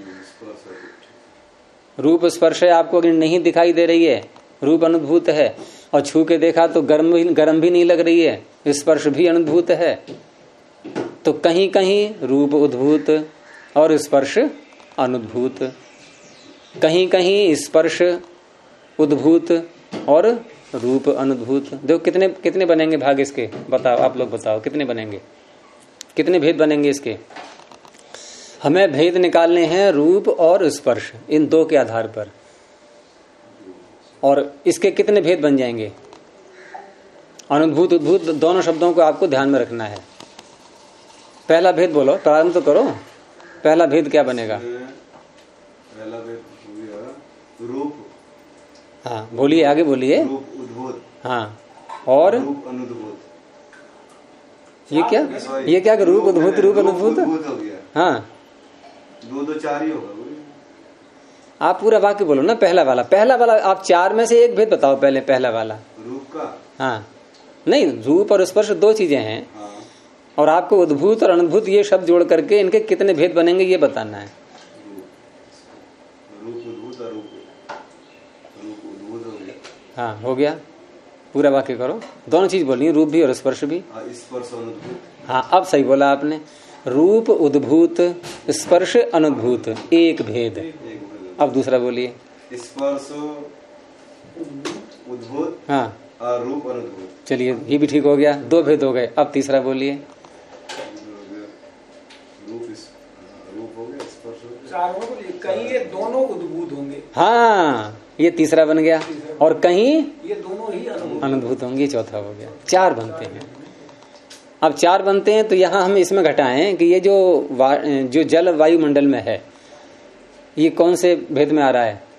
रूप स्पर्श है, आपको नहीं दिखाई दे रही है, रूप अनुभूत है, और छू के देखा तो गर्म भी नहीं लग रही है, स्पर्श भी अनुभूत है। तो कहीं कहीं रूप उद्भूत और स्पर्श अनुभूत, कहीं कहीं स्पर्श उद्भूत और रूप अनुभूत। देखो कितने कितने बनेंगे भाग इसके, बताओ आप लोग, बताओ कितने बनेंगे, कितने भेद बनेंगे इसके? हमें भेद निकालने हैं रूप और स्पर्श, इन दो के आधार पर, और इसके कितने भेद बन जाएंगे? अनुभूत उद्भूत दोनों शब्दों को आपको ध्यान में रखना है। पहला भेद बोलो, प्रारंभ तो करो। पहला भेद क्या बनेगा? पहला भेद रूप, हाँ बोलिए, आगे बोलिए। रूप उद्भूत, हाँ, और रूप अनुभूत। ये क्या रूप उद्भूत, रूप अनुभूत हो गया। हाँ, दो चार ही होगा। आप पूरा वाक्य बोलो ना। पहला वाला आप चार में से एक भेद बताओ पहले। पहला वाला रूप का, हाँ नहीं, रूप और स्पर्श दो चीजें हैं, हाँ। और आपको उद्भूत और अनुभूत ये शब्द जोड़ करके इनके कितने भेद बनेंगे ये बताना है। रूप उद्भूत और रूप उद्भूत हो गया। हाँ हो गया, पूरा वाक्य करो। दोनों चीज बोलनी है, रूप भी और स्पर्श भी। स्पर्श अनुभूत। हाँ अब सही बोला आपने। रूप उद्भूत, स्पर्श अनुभूत, एक भेद। अब दूसरा बोलिए। स्पर्श उद्भूत, हाँ, और रूप अनुभूत। चलिए ये भी ठीक हो गया, दो भेद हो गए। अब तीसरा बोलिए। रूप हो गया, स्पर्श हो गया, चार हो गए, कहीं ये दोनों उद्भूत होंगे। हाँ ये तीसरा बन गया, और कहीं ये दोनों ही अनुभूत होंगे, चौथा हो गया। चार बनते हैं। अब चार बनते हैं तो यहाँ हम इसमें घटाएं कि ये जो जल वायुमंडल में है ये कौन से भेद में आ रहा है?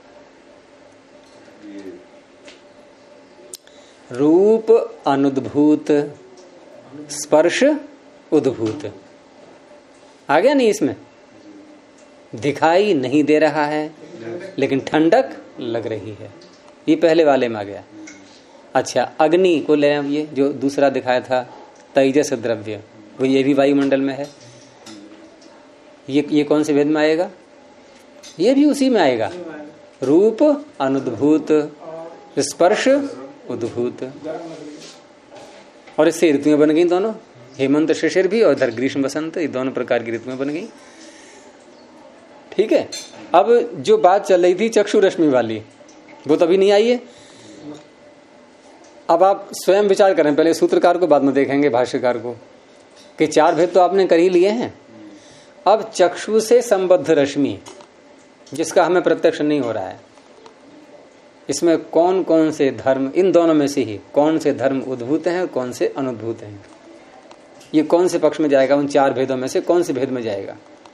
रूप अनुद्भूत, स्पर्श उद्भूत। आ गया नहीं? इसमें दिखाई नहीं दे रहा है लेकिन ठंडक लग रही है, ये पहले वाले में आ गया। अच्छा, अग्नि को ले, ये जो दूसरा दिखाया था तेजस द्रव्य, वो ये भी वायुमंडल में है। ये कौन से भेद में आएगा? ये भी उसी में आएगा। रूप अनुद्भूत, स्पर्श उद्भूत, और इससे ऋतुएं बन गई दोनों, हेमंत शिशिर भी और इधर ग्रीष्म बसंत, ये दोनों प्रकार की ऋतुएं बन गई। ठीक है। अब जो बात चल रही थी चक्षु रश्मि वाली, वो तो अभी नहीं आई है। अब आप स्वयं विचार करें, पहले सूत्रकार को, बाद में देखेंगे भाष्यकार को, कि चार भेद तो आपने कर ही लिए हैं। अब चक्षु से संबद्ध रश्मि, जिसका हमें प्रत्यक्ष नहीं हो रहा है, इसमें कौन कौन से धर्म, इन दोनों में से ही कौन से धर्म उद्भूत हैं और कौन से अनुद्भूत हैं, ये कौन से पक्ष में जाएगा? उन चार भेदों में से कौन से भेद में जाएगा?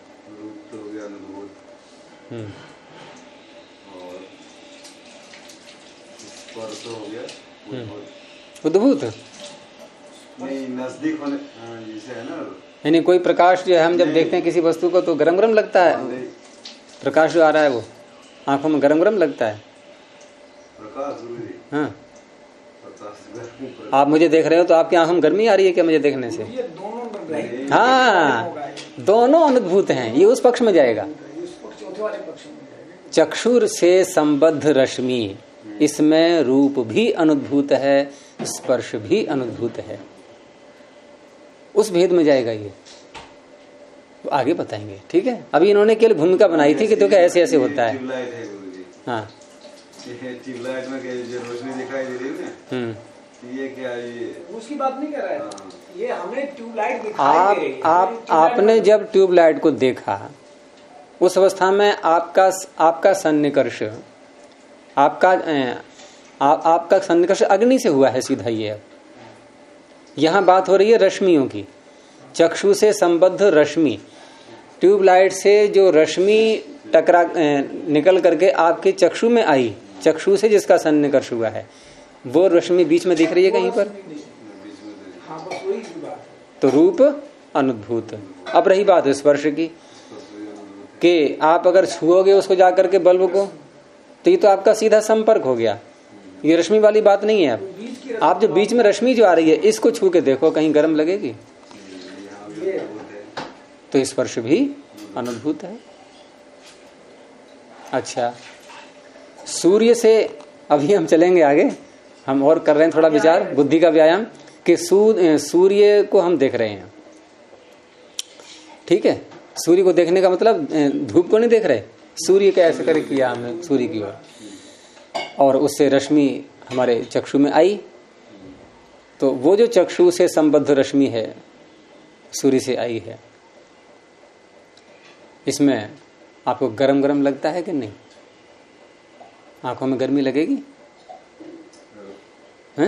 उद्भूत नजदीक होने जैसे है ना, यानी कोई प्रकाश जो है, हम जब देखते हैं किसी वस्तु को तो गरम गरम लगता है, प्रकाश जो आ रहा है वो आंखों में गरम गरम लगता है। प्रकाश जरूरी। हाँ, आप मुझे देख रहे हो तो आपकी आंखों में गर्मी आ रही है क्या मुझे देखने से? ये दोनों, हाँ, दोनों अनुभूत हैं, ये उस पक्ष में जाएगा। चक्षुर से संबद्ध रश्मि, इसमें रूप भी अनुभूत है, स्पर्श भी अनुभूत है, उस भेद में जाएगा ये। तो आगे बताएंगे। ठीक है। अभी इन्होंने केवल भूमिका बनाई थी कि तो क्या ऐसे ऐसे होता है। हाँ, ट्यूबलाइट में जो रोशनी दिखाई दे रही है, ये क्या, ये उसकी बात नहीं कर रहा है, ये हमें ट्यूबलाइट दिखाई दे रही है। आपने जब ट्यूबलाइट को देखा, उस अवस्था में आपका सन्निकर्ष, आपका सन्निकर्ष अग्नि से हुआ है सीधा। ये यहाँ बात हो रही है रश्मियों की। चक्षु से संबद्ध रश्मि, ट्यूबलाइट से जो रश्मि टकरा निकल करके आपके चक्षु में आई, चक्षु से जिसका सन्निकर्ष हुआ है, वो रश्मि बीच में दिख रही है कहीं पर, तो रूप अनुभूत। अब रही बात स्पर्श की, कि आप अगर छुओगे उसको जाकर के बल्ब को, तो ये तो आपका सीधा संपर्क हो गया, ये रश्मि वाली बात नहीं है। अब आप जो बीच में रश्मि जो आ रही है, इसको छू के देखो, कहीं गर्म लगेगी? तो स्पर्श भी अनुभूत है। अच्छा, सूर्य से अभी हम चलेंगे आगे, हम और कर रहे हैं थोड़ा विचार, बुद्धि का व्यायाम, कि सूर्य को हम देख रहे हैं। ठीक है। सूर्य को देखने का मतलब धूप को नहीं देख रहे, सूर्य का ऐसे करके किया हमने सूर्य की ओर, और उससे रश्मि हमारे चक्षु में आई, तो वो जो चक्षु से संबद्ध रश्मि है, सूर्य से आई है, इसमें आपको गरम गरम लगता है कि नहीं? आंखों में गर्मी लगेगी? हैं?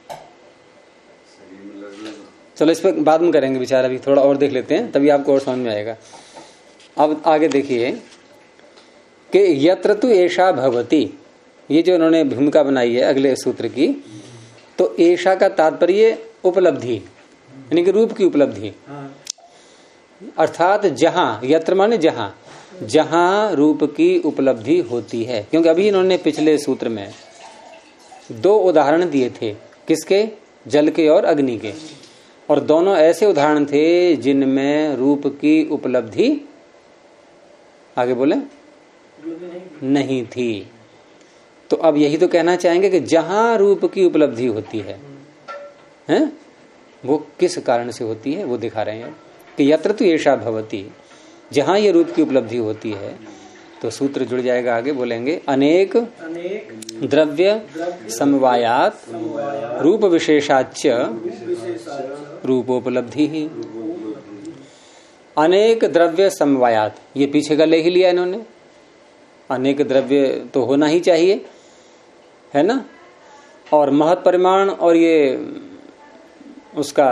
चलो इस पर बाद में करेंगे विचार, अभी थोड़ा और देख लेते हैं, तभी आपको और समझ में आएगा। अब आगे देखिए कि यत्र तु एषा भवति, ये जो इन्होंने भूमिका बनाई है अगले सूत्र की, तो एषा का तात्पर्य उपलब्धि, यानी कि रूप की उपलब्धि। अर्थात जहां, यत्र माने जहां, जहां रूप की उपलब्धि होती है। क्योंकि अभी इन्होंने पिछले सूत्र में दो उदाहरण दिए थे, किसके? जल के और अग्नि के, और दोनों ऐसे उदाहरण थे जिनमें रूप की उपलब्धि, आगे बोले, नहीं थी। तो अब यही तो कहना चाहेंगे कि जहां रूप की उपलब्धि होती है, हैं? वो किस कारण से होती है वो दिखा रहे हैं कि यत्र तु एषा भवति, जहां ये रूप की उपलब्धि होती है, तो सूत्र जुड़ जाएगा। आगे बोलेंगे अनेक द्रव्य समवायात रूप विशेषाच्च रूपोपलब्धि ही। अनेक द्रव्य समवायात, ये पीछे का ले ही लिया इन्होंने, अनेक द्रव्य तो होना ही चाहिए, है ना, और महत् परिमाण, और ये उसका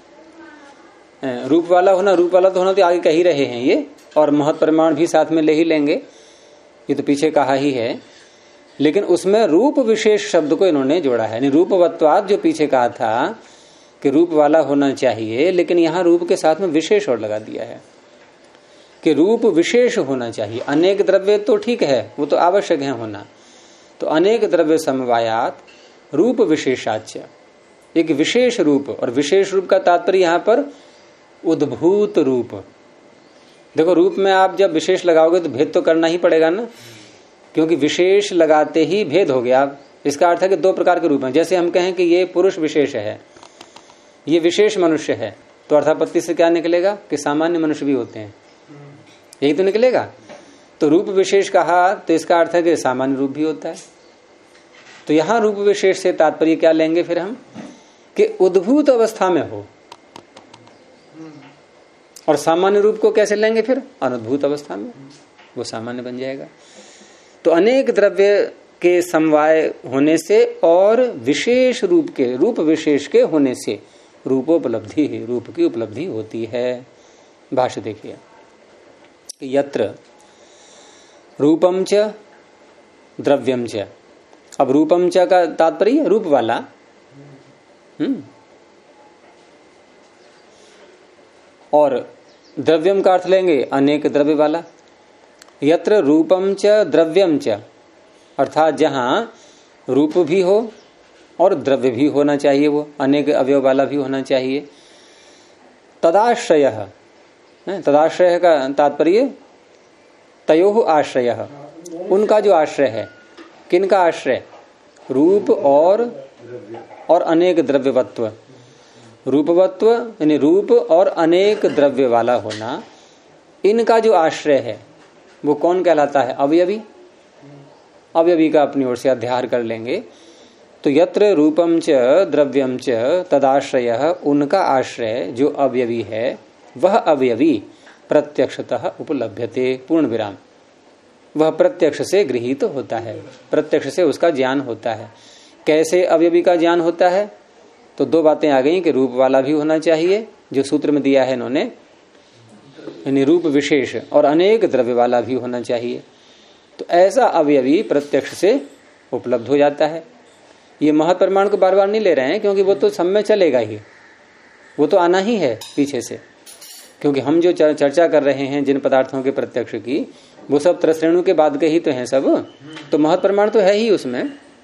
रूप वाला होना, रूप वाला तो होना तो आगे कह ही रहे हैं ये, और महत् परिमाण भी साथ में ले ही लेंगे, ये तो पीछे कहा ही है। लेकिन उसमें रूप विशेष शब्द को इन्होंने जोड़ा है, यानी रूपवत्वाद जो पीछे कहा था कि रूप वाला होना चाहिए, लेकिन यहाँ रूप के साथ में विशेष और लगा दिया है कि रूप विशेष होना चाहिए। अनेक द्रव्य तो ठीक है, वो तो आवश्यक है होना, तो अनेक द्रव्य समवायात रूप विशेषाच्य, एक विशेष रूप, और विशेष रूप का तात्पर्य यहाँ पर उद्भूत रूप। देखो रूप में आप जब विशेष लगाओगे तो भेद तो करना ही पड़ेगा ना, क्योंकि विशेष लगाते ही भेद हो गया। इसका अर्थ है कि दो प्रकार के रूप हैं। जैसे हम कहें कि ये पुरुष विशेष है, ये विशेष मनुष्य है, तो अर्थापत्ति से क्या निकलेगा कि सामान्य मनुष्य भी होते हैं, यही तो निकलेगा। तो रूप विशेष कहा तो इसका अर्थ है कि सामान्य रूप भी होता है। तो यहां रूप विशेष से तात्पर्य क्या लेंगे फिर हम कि उद्भूत अवस्था में हो, और सामान्य रूप को कैसे लेंगे फिर अनुद्भूत अवस्था में, वो सामान्य बन जाएगा। तो अनेक द्रव्य के समवाय होने से और विशेष रूप के, रूप विशेष के होने से रूपोपलब्धि ही, रूप की उपलब्धि होती है। भाष्य देखिए, यत्र रूपम च द्रव्यम च। अब रूपम च का तात्पर्य रूप वाला, और द्रव्यम का अर्थ लेंगे अनेक द्रव्य वाला। यत्र रूपम च द्रव्यम च, अर्थात जहां रूप भी हो और द्रव्य भी होना चाहिए, वो अनेक अवयव वाला भी होना चाहिए। तदाश्रय, तदाश्रय का तात्पर्य तयोः आश्रय, उनका जो आश्रय है, किनका आश्रय, रूप और अनेक द्रव्यवत्व। रूपवत्व यानी रूप और अनेक द्रव्य वाला होना, इनका जो आश्रय है वो कौन कहलाता है, अवयवी। अवयवी का अपनी ओर से अध्याय कर लेंगे। तो यत्र रूपम च द्रव्यम च तदाश्रय, उनका आश्रय जो अवयवी है, वह अवयवी प्रत्यक्षतः उपलभ्यते, पूर्ण विराम, वह प्रत्यक्ष से गृहीत होता है, प्रत्यक्ष से उसका ज्ञान होता है। कैसे अवयवी का ज्ञान होता है, तो दो बातें आ गई कि रूप वाला भी होना चाहिए, जो सूत्र में दिया है इन्होंने, यानी रूप विशेष, और अनेक द्रव्य वाला भी होना चाहिए। तो ऐसा अवयवी प्रत्यक्ष से उपलब्ध हो जाता है। ये महत् प्रमाण को बार बार नहीं ले रहे हैं, क्योंकि वो तो सब में चलेगा ही, वो तो आना ही है पीछे से। क्योंकि हम जो चर्चा कर रहे हैं जिन पदार्थों के प्रत्यक्ष की, वो सब त्रश्रेणु के बाद के ही तो हैं सब, तो महत् प्रमाण तो है ही उसमें।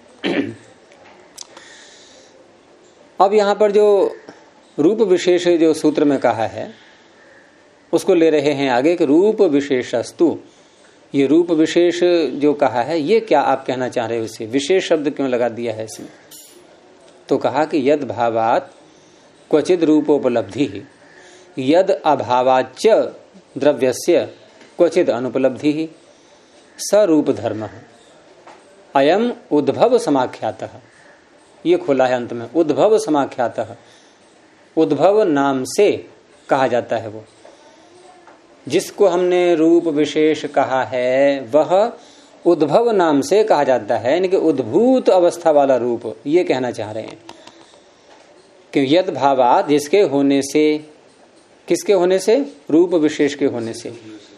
अब यहां पर जो रूप विशेष जो सूत्र में कहा है उसको ले रहे हैं आगे कि रूप विशेषस्तु। ये रूप विशेष जो कहा है, ये क्या आप कहना चाह रहे हो, इससे विशेष शब्द क्यों लगा दिया है इसमें। तो कहा कि यद भावात क्वचिद रूपोपलब्धि, यद अभावाच्च द्रव्यस्य क्वचिद अनुपलब्धि, स रूप धर्म अयम उद्भव समाख्यातः। ये खोला है अंत में, उद्भव समाख्यातः, उद्भव नाम से कहा जाता है। वो जिसको हमने रूप विशेष कहा है वह उद्भव नाम से कहा जाता है, यानी कि उद्भूत अवस्था वाला रूप, ये कहना चाह रहे हैं कि यद भावात, जिसके होने से, किसके होने से, रूप विशेष के होने से।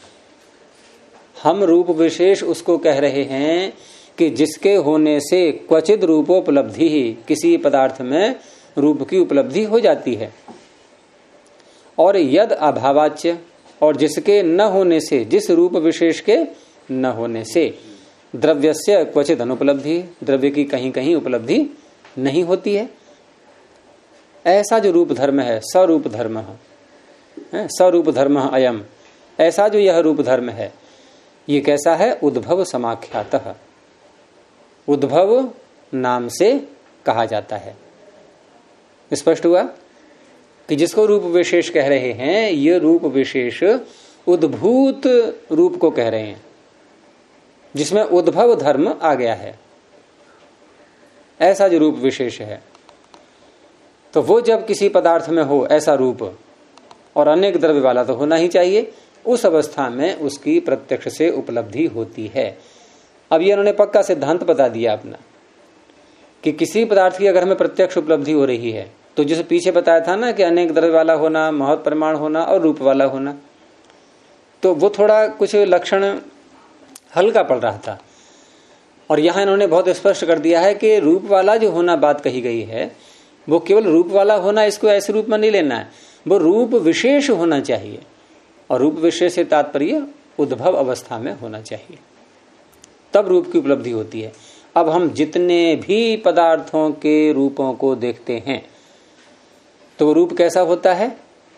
हम रूप विशेष उसको कह रहे हैं कि जिसके होने से क्वचित रूपोपलब्धि ही, किसी पदार्थ में रूप की उपलब्धि हो जाती है। और यद अभावाच्य, और जिसके न होने से, जिस रूप विशेष के न होने से, द्रव्यस्य क्वचित अनुपलब्धि, द्रव्य की कहीं कहीं उपलब्धि नहीं होती है। ऐसा जो रूप धर्म है, स्वरूप धर्म है, स्वरूप धर्म अयम, ऐसा जो यह रूप धर्म है, ये कैसा है, उद्भव समाख्यातः, उद्भव नाम से कहा जाता है। स्पष्ट हुआ कि जिसको रूप विशेष कह रहे हैं, ये रूप विशेष उद्भूत रूप को कह रहे हैं, जिसमें उद्भव धर्म आ गया है। ऐसा जो रूप विशेष है, तो वो जब किसी पदार्थ में हो ऐसा रूप, और अनेक द्रव्य वाला तो होना ही चाहिए, उस अवस्था में उसकी प्रत्यक्ष से उपलब्धि होती है। अब ये उन्होंने पक्का सिद्धांत बता दिया अपना कि किसी पदार्थ की अगर हमें प्रत्यक्ष उपलब्धि हो रही है, तो जैसे पीछे बताया था ना कि अनेक द्रव्य वाला होना, महत् प्रमाण होना और रूप वाला होना, तो वो थोड़ा कुछ लक्षण हल्का पड़ रहा था। और यहां इन्होंने बहुत स्पष्ट कर दिया है कि रूप वाला जो होना बात कही गई है, वो केवल रूप वाला होना, इसको ऐसे रूप में नहीं लेना है, वो रूप विशेष होना चाहिए। और रूप विशेष से तात्पर्य उद्भव अवस्था में होना चाहिए, तब रूप की उपलब्धि होती है। अब हम जितने भी पदार्थों के रूपों को देखते हैं, तो वो रूप कैसा होता है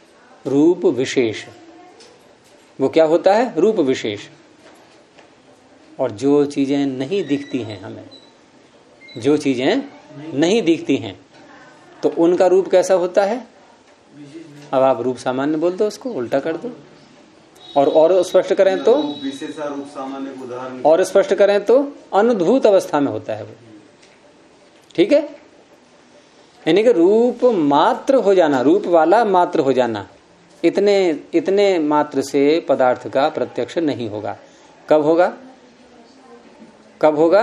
रूप विशेष। वो क्या होता है? रूप विशेष। और जो चीजें नहीं दिखती हैं हमें, जो चीजें नहीं दिखती हैं, तो उनका रूप कैसा होता है? अब आप रूप सामान्य बोल दो, उसको उल्टा कर दो और स्पष्ट करें तो विशेष रूप सामान्य उदाहरण, और स्पष्ट करें तो अनुभूत अवस्था में होता है वो। ठीक है, यानी कि रूप मात्र हो जाना, रूप वाला मात्र हो जाना, इतने मात्र से पदार्थ का प्रत्यक्ष नहीं होगा। कब होगा? कब होगा?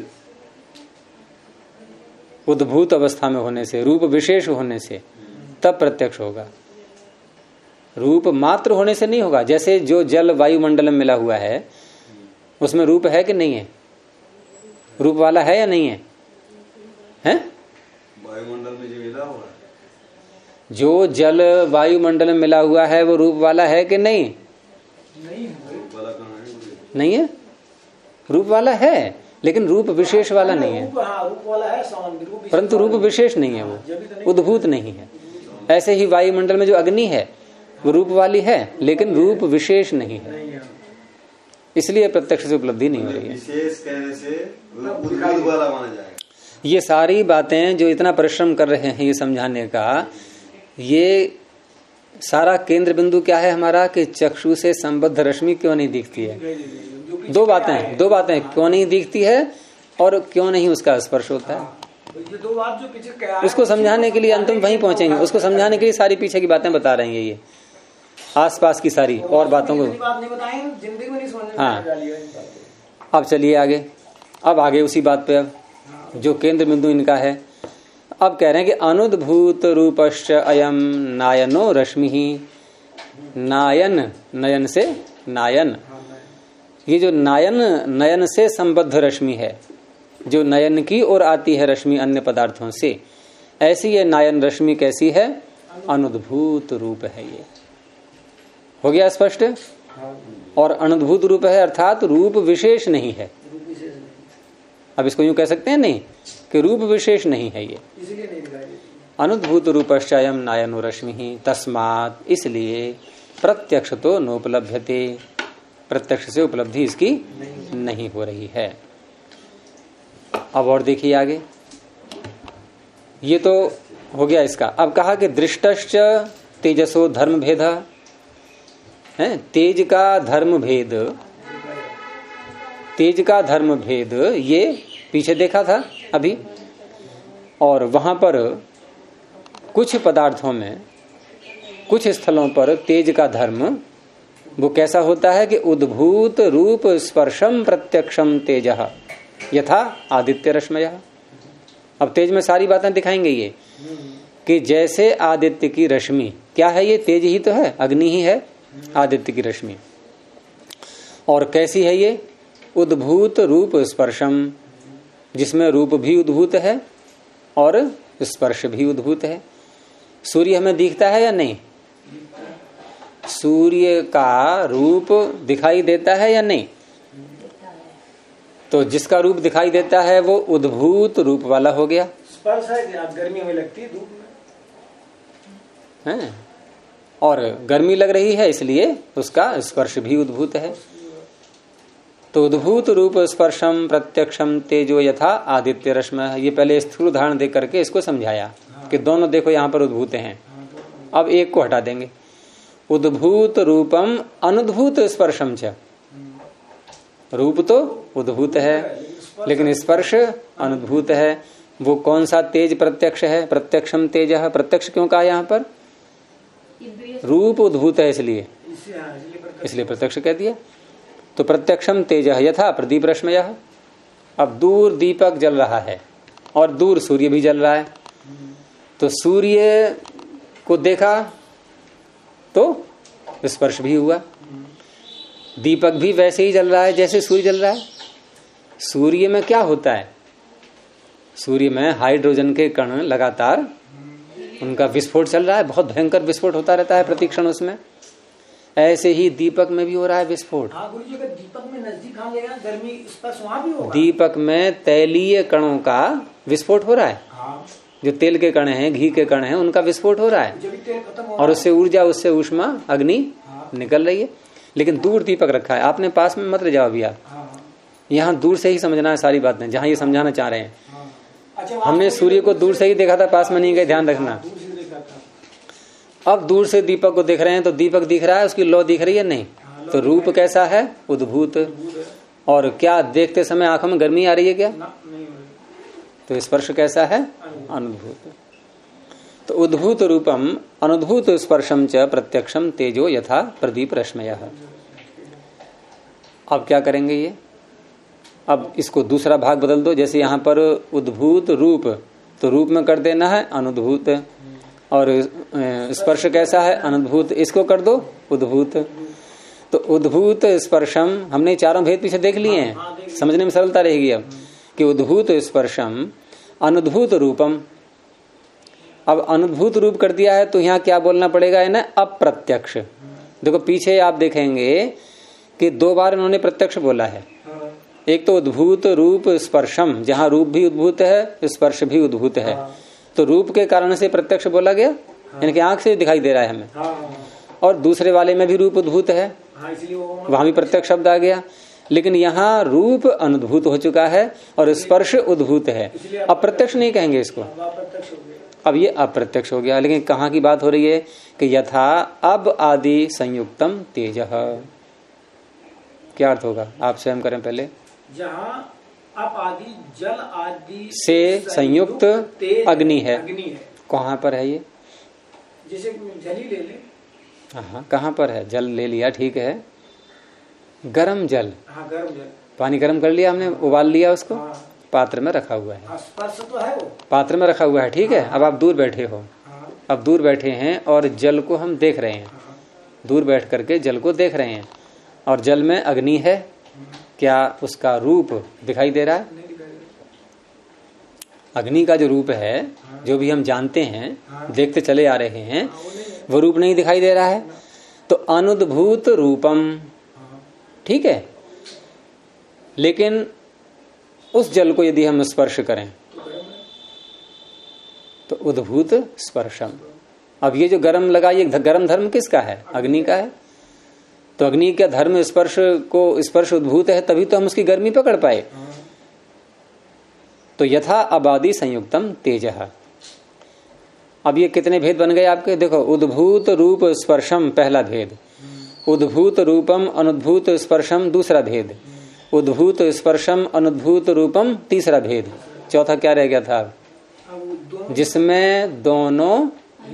उद्भूत अवस्था में होने से, रूप विशेष होने से, तब प्रत्यक्ष होगा। रूप मात्र होने से नहीं होगा। जैसे जो जल वायुमंडल में मिला हुआ है, उसमें रूप है कि नहीं है? रूप वाला है या नहीं है? हैं? वायुमंडल में जो मिला हुआ है, जो जल वायुमंडल में मिला हुआ है वो रूप वाला है कि नहीं? रूप वाला कहाँ है? नहीं है। रूप वाला है, लेकिन रूप विशेष वाला नहीं है। रूप वाला है, परंतु रूप विशेष नहीं है, वो उद्भूत नहीं है। ऐसे ही वायुमंडल में जो अग्नि है वो रूप वाली है, लेकिन रूप विशेष नहीं है, इसलिए प्रत्यक्ष से उपलब्धि नहीं हो रही है। विशेष कहने से उद्भूत वाला माना जाएगा। ये सारी बातें जो इतना परिश्रम कर रहे हैं ये समझाने का, ये सारा केंद्र बिंदु क्या है हमारा? कि चक्षु से संबद्ध रश्मि क्यों नहीं दिखती है। दो बातें क्यों नहीं दिखती है और क्यों नहीं उसका स्पर्श होता है। ये दो बात जो पीछे क्या है, उसको समझाने के लिए अंतिम वहीं पहुंचेंगे। उसको समझाने के लिए सारी पीछे की बातें बता रहे हैं, ये आसपास की सारी और बातों को। बात नहीं बताएंगे, जिंदगी में नहीं समझ में हाँ। आएगा। अब चलिए आगे, अब आगे उसी बात पे, अब जो केंद्र बिंदु इनका है, अब कह रहे हैं कि अनुद्भूत रूपश्च अयम नायनो रश्मि ही। नायन, नयन से नायन, ये जो नायन, नयन से संबद्ध रश्मि है, जो नयन की ओर आती है रश्मि अन्य पदार्थों से, ऐसी ये नायन रश्मि कैसी है? अनुद्भूत रूप है। ये हो गया स्पष्ट। और अनुद्भूत रूप है अर्थात रूप विशेष नहीं है। अब इसको यूं कह सकते हैं नहीं कि रूप विशेष नहीं है ये, अनुद्भूत रूपश्चयम नायनो रश्मि तस्मात्, इसलिए प्रत्यक्ष तो नोपलभ्यते, प्रत्यक्ष से उपलब्धि इसकी नहीं हो रही है। अब और देखिए आगे, ये तो हो गया इसका। अब कहा कि दृष्टश्च तेजसो धर्म भेद है। तेज का धर्म भेद, तेज का धर्म भेद ये पीछे देखा था अभी, और वहां पर कुछ पदार्थों में, कुछ स्थलों पर तेज का धर्म वो कैसा होता है कि उद्भूत रूप स्पर्शम प्रत्यक्षम तेजः यथा आदित्य रश्मयः। अब तेज में सारी बातें दिखाएंगे ये, कि जैसे आदित्य की रश्मि क्या है, ये तेज ही तो है, अग्नि ही है आदित्य की रश्मि। और कैसी है ये? उद्भूत रूप स्पर्शम, जिसमें रूप भी उद्भूत है और स्पर्श भी उद्भूत है। सूर्य हमें दिखता है या नहीं? सूर्य का रूप दिखाई देता है या नहीं? तो जिसका रूप दिखाई देता है वो उद्भूत रूप वाला हो गया। स्पर्श है, गर्मी में लगती है धूप में है, और गर्मी लग रही है इसलिए उसका स्पर्श भी उद्भूत है। तो उद्भूत रूप स्पर्शम प्रत्यक्षम तेजो यथा आदित्य रश्मि। ये पहले स्थूल उदाहरण दे करके इसको समझाया कि दोनों देखो यहाँ पर उद्भूत हैं। अब एक को हटा देंगे। उद्भूत रूपम अनुद्भूत स्पर्शम च, रूप तो उद्भूत है लेकिन स्पर्श अनुद्भूत है। वो कौन सा तेज प्रत्यक्ष है? प्रत्यक्षम तेजः। प्रत्यक्ष क्यों कहा यहाँ पर? रूप उद्भूत है इसलिए प्रत्यक्ष कह दिया। तो प्रत्यक्षम तेजः यथा प्रदीप रश्मयः। अब दूर दीपक जल रहा है और दूर सूर्य भी जल रहा है, तो सूर्य को देखा तो स्पर्श भी हुआ। दीपक भी वैसे ही जल रहा है जैसे सूर्य जल रहा है। सूर्य में क्या होता है? सूर्य में हाइड्रोजन के कण लगातार उनका विस्फोट चल रहा है, बहुत भयंकर विस्फोट होता रहता है प्रतिक्षण उसमें। ऐसे ही दीपक में भी हो रहा है विस्फोट। हाँ गुरु जी, अगर दीपक में नजदीक आ गया गर्मी स्पर्श वहां भी होगा। दीपक में तैलीय कणों का विस्फोट हो रहा है। हाँ। जो तेल के कण हैं, घी के कण हैं, उनका विस्फोट हो रहा है जब तेल खत्म हो और उससे ऊर्जा, उससे ऊष्मा, अग्नि निकल रही है। लेकिन दूर दीपक रखा है, आपने पास में मत ले जाओ अभी आप, यहाँ दूर से ही समझना है सारी बातें, जहाँ ये समझाना चाह रहे हैं। अच्छा, हमने सूर्य को दूर से ही देखा था, पास में नहीं गए, ध्यान रखना। अब दूर से दीपक को देख रहे हैं तो दीपक दिख रहा है, उसकी लौ दिख रही है नहीं, तो रूप कैसा है? उद्भूत। और क्या देखते समय आंखों में गर्मी आ रही है क्या? तो स्पर्श कैसा है? अनुभूत। तो उद्भूत रूपम अनुभूत स्पर्शम च प्रत्यक्षम तेजो यथा प्रदीप रश्मयः। अब क्या करेंगे ये? अब इसको दूसरा भाग बदल दो। जैसे यहाँ पर उद्भूत रूप, तो रूप में कर देना है अनुभूत, और स्पर्श कैसा है? अनुभूत। इसको कर दो उद्भूत। तो उद्भूत स्पर्शम, हमने चारों भेद पीछे देख लिए हैं, समझने में सरलता रहेगी अब कि उद्भूत स्पर्शम अनुभूत रूपम। अब अनुभूत रूप कर दिया है तो यहाँ क्या बोलना पड़ेगा? है ना, अप्रत्यक्ष। देखो पीछे आप देखेंगे कि 2 बार इन्होंने प्रत्यक्ष बोला है। एक तो उद्भूत रूप स्पर्शम, जहाँ रूप भी उद्भूत है, स्पर्श भी उद्भूत है, तो रूप के कारण से प्रत्यक्ष बोला गया, यानी कि आंख से दिखाई दे रहा है हमें। और दूसरे वाले में भी रूप उद्भूत है, वहां भी प्रत्यक्ष शब्द आ गया। लेकिन यहाँ रूप अनुभूत हो चुका है और स्पर्श उद्भूत है, अब प्रत्यक्ष नहीं कहेंगे इसको, अब ये अप्रत्यक्ष हो गया। लेकिन कहाँ की बात हो रही है कि यथा अब आदि संयुक्तम तेजः। क्या अर्थ होगा? आप स्वयं करें पहले। जहाँ अप आदि जल आदि से संयुक्त अग्नि है। कहाँ पर है ये? जैसे जल ही ले ले। हाँ, कहाँ पर है? जल ले लिया, ठीक है। गरम जल, हाँ, गरम जल, पानी गरम कर लिया हमने, उबाल लिया उसको, पात्र में रखा हुआ है, स्पर्श तो है वो, पात्र में रखा हुआ है, ठीक है। अब आप दूर बैठे हो, अब दूर बैठे हैं और जल को हम देख रहे हैं, दूर बैठ करके जल को देख रहे हैं, और जल में अग्नि है, क्या उसका रूप दिखाई दे रहा है? अग्नि का जो रूप है, जो भी हम जानते हैं, देखते चले आ रहे हैं, वो रूप नहीं दिखाई दे रहा है। तो अनुद्भूत रूपम, ठीक है। लेकिन उस जल को यदि हम स्पर्श करें तो उद्भूत स्पर्शम। अब ये जो गरम लगा, ये गरम धर्म किसका है? अग्नि का है। तो अग्नि का धर्म स्पर्श को, स्पर्श उद्भूत है, तभी तो हम उसकी गर्मी पकड़ पाए। तो यथा अबादि संयुक्तम तेजः। अब ये कितने भेद बन गए आपके? देखो, उद्भूत रूप स्पर्शम पहला भेद, उद्भूत रूपम अनुद्भूत स्पर्शम दूसरा भेद, उद्भूत स्पर्शम अनुद्भूत रूपम तीसरा भेद, चौथा क्या रह गया था? जिसमें दोनों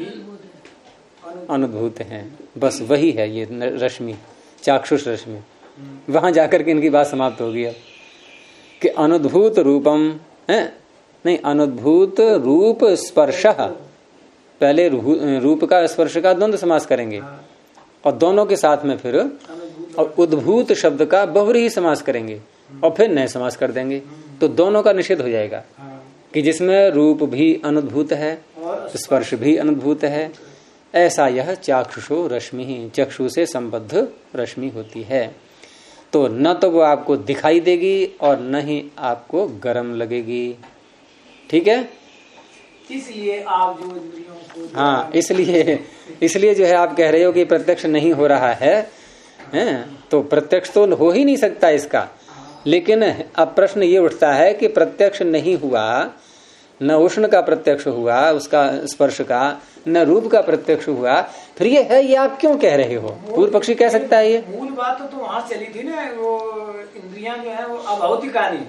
अनुभूत हैं, बस वही है ये रश्मि, चाक्षुष रश्मि। वहां जाकर के इनकी बात समाप्त होगी अब कि अनुद्भूत रूपम है, नहीं, अनुद्भूत रूप स्पर्श। पहले रूप का स्पर्श का द्वंद्व समास करेंगे और दोनों के साथ में फिर और उद्भूत शब्द का बहुव्रीहि समास करेंगे और फिर नए समास कर देंगे। तो दोनों का निषेध हो जाएगा कि जिसमें रूप भी अनुद्भूत है, स्पर्श भी अनुद्भूत है, ऐसा यह चाक्षुषो रश्मि ही, चक्षु से संबद्ध रश्मि होती है। तो न तो वो आपको दिखाई देगी और न ही आपको गर्म लगेगी, ठीक है। इसलिए आप जो इंद्रियों को, हाँ, इसलिए जो है आप कह रहे हो कि प्रत्यक्ष नहीं हो रहा है, तो प्रत्यक्ष तो हो ही नहीं सकता इसका। लेकिन अब प्रश्न ये उठता है कि प्रत्यक्ष नहीं हुआ, न उष्ण का प्रत्यक्ष हुआ, उसका स्पर्श का, न रूप का प्रत्यक्ष हुआ, फिर ये है, ये आप क्यों कह रहे हो? पूर्व पक्षी कह सकता है ये मूल बात तो वहां चली थी ना, वो इंद्रियां जो है वो अभौतिकानी।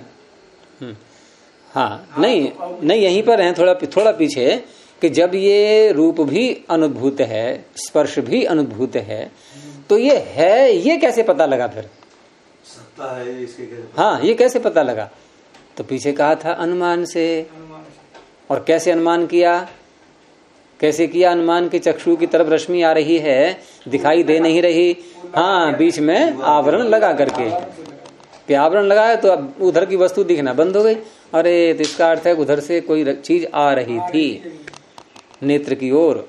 हाँ, नहीं यहीं पर है, थोड़ा पीछे, कि जब ये रूप भी अनुभूत है, स्पर्श भी अनुभूत है, तो ये है, ये कैसे पता लगा फिर? सत्ता है इसके कैसे? हाँ, ये कैसे पता लगा? तो पीछे कहा था अनुमान से। और कैसे अनुमान किया? कैसे किया अनुमान? की चक्षु की तरफ रश्मि आ रही है, दिखाई दे नहीं रही, हाँ, बीच में आवरण लगा करके, कि आवरण लगाया तो अब उधर की वस्तु दिखना बंद हो गई। अरे, तो इसका अर्थ है उधर से कोई चीज आ रही थी नेत्र की ओर,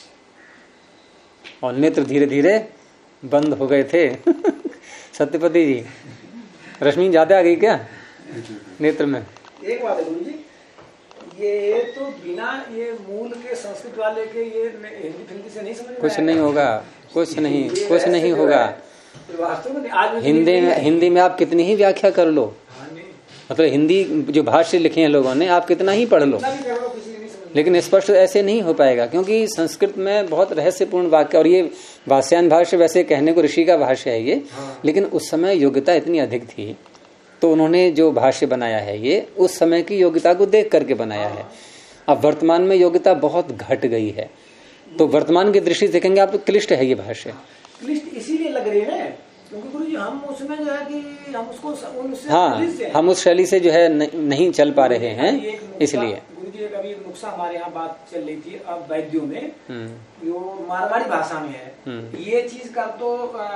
और नेत्र धीरे धीरे बंद हो गए थे। सत्यपति जी, रश्मि ज्यादा आ गई क्या नेत्र में? एक बात है गुरु जी, ये तो बिना ये मूल के संस्कृत वाले के ये हिंदी से नहीं समझ कुछ नहीं होगा, कुछ नहीं होगा। वास्तव में आज हिंदी में आप कितनी ही व्याख्या कर लो, मतलब हिंदी जो भाष्य लिखे हैं लोगों ने, आप कितना ही पढ़ लो, लेकिन स्पष्ट ऐसे नहीं हो पाएगा, क्योंकि संस्कृत में बहुत रहस्यपूर्ण वाक्य, और ये वास्यायन भाष्य वैसे कहने को ऋषि का भाष्य है ये, लेकिन उस समय योग्यता इतनी अधिक थी, तो उन्होंने जो भाष्य बनाया है ये उस समय की योग्यता को देख करके बनाया है। अब वर्तमान में योग्यता बहुत घट गई है, तो वर्तमान की दृष्टि देखेंगे आप तो क्लिष्ट है ये भाष्य। क्लिष्ट इसीलिए लग रही है क्योंकि गुरु जी हम उसमें जो है कि हम उसको हम उस शैली से जो है नहीं चल पा रहे हैं, इसलिए गुरु जी अभी नुक्सा हमारे यहाँ बात चल रही थी अब वैद्यों में, जो मारवाड़ी भाषा में है ये चीज का तो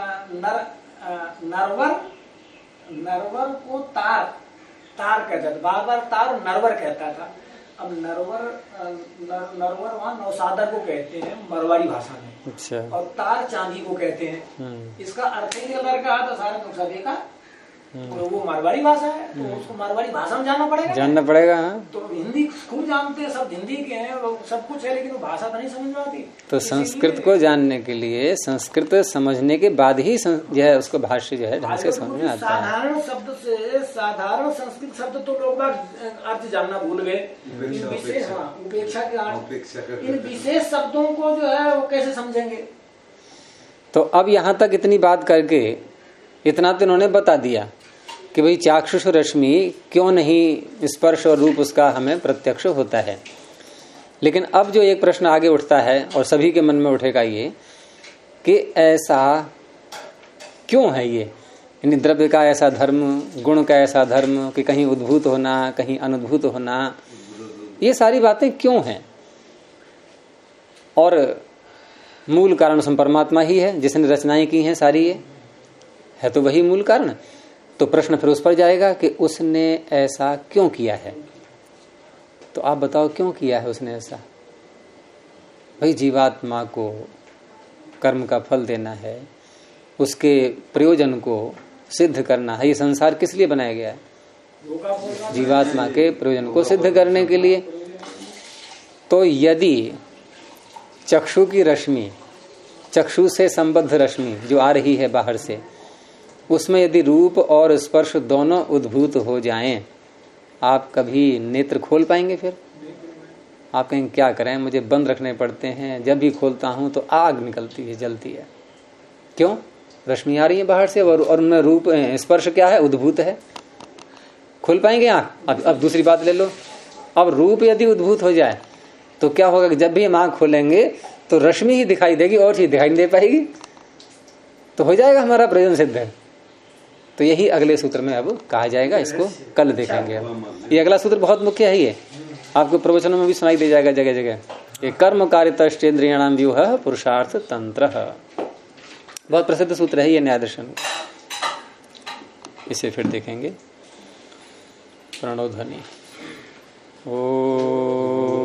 नरवर को तार कहता था, बार बार तार नरवर कहता था। अब नरवर वहाँ नौसादर को कहते हैं मरवाड़ी भाषा में, अच्छा, और तार चांदी को कहते हैं। इसका अर्थ ही अलग का तो सारा नुकसा देखा, तो वो मारवाड़ी भाषा है तो उसको मारवाड़ी भाषा में जानना पड़ेगा। हाँ। तो हिंदी खूब जानते हैं, सब हिंदी के हैं, सब कुछ है, लेकिन वो भाषा तो नहीं समझ में आती। तो संस्कृत को जानने के लिए संस्कृत समझने के बाद ही जो है उसको भाष्य जो है ढंग से समझ में आता है। साधारण शब्द से साधारण संस्कृत शब्द तो लोग अर्थ जानना भूल गए, उपेक्षा के इन विशेष शब्दों को जो है वो कैसे समझेंगे। तो अब यहाँ तक इतनी बात करके इतना तो इन्होंने बता दिया कि भाई चाक्षुष रश्मि क्यों नहीं स्पर्श और रूप उसका हमें प्रत्यक्ष होता है। लेकिन अब जो एक प्रश्न आगे उठता है और सभी के मन में उठेगा ये कि ऐसा क्यों है, ये यानी द्रव्य का ऐसा धर्म, गुण का ऐसा धर्म कि कहीं उद्भूत होना कहीं अनुद्भूत होना, ये सारी बातें क्यों हैं। और मूल कारण उसमें परमात्मा ही है जिसने रचनाएं की हैं सारी, ये है तो वही मूल कारण। तो प्रश्न फिर उस पर जाएगा कि उसने ऐसा क्यों किया है। तो आप बताओ क्यों किया है उसने ऐसा। भाई जीवात्मा को कर्म का फल देना है, उसके प्रयोजन को सिद्ध करना है। ये संसार किस लिए बनाया गया है? जीवात्मा के प्रयोजन को सिद्ध करने के लिए। तो यदि चक्षु की रश्मि, चक्षु से संबद्ध रश्मि जो आ रही है बाहर से, उसमें यदि रूप और स्पर्श दोनों उद्भूत हो जाएं, आप कभी नेत्र खोल पाएंगे? फिर आप कहेंगे क्या करें, मुझे बंद रखने पड़ते हैं, जब भी खोलता हूं तो आग निकलती है, जलती है। क्यों? रश्मि आ रही है बाहर से और उनमें रूप स्पर्श क्या है, उद्भूत है। खोल पाएंगे आंख? अब दूसरी बात ले लो, अब रूप यदि उद्भूत हो जाए तो क्या होगा कि जब भी हम आंख खोलेंगे तो रश्मि ही दिखाई देगी और चीज दिखाई नहीं दे पाएगी, तो हो जाएगा हमारा प्रयोजन सिद्ध। तो यही अगले सूत्र में अब कहा जाएगा, इसको कल देखेंगे। ये अगला सूत्र बहुत मुख्य है, ये आपको प्रवचनों में भी सुनाई दे जाएगा जगह जगह। ये कर्म कारितश्चेन्द्रियाणाम व्यूह पुरुषार्थ तंत्र, बहुत प्रसिद्ध सूत्र है ये न्याय दर्शन। इसे फिर देखेंगे। प्रणव ध्वनि। ओ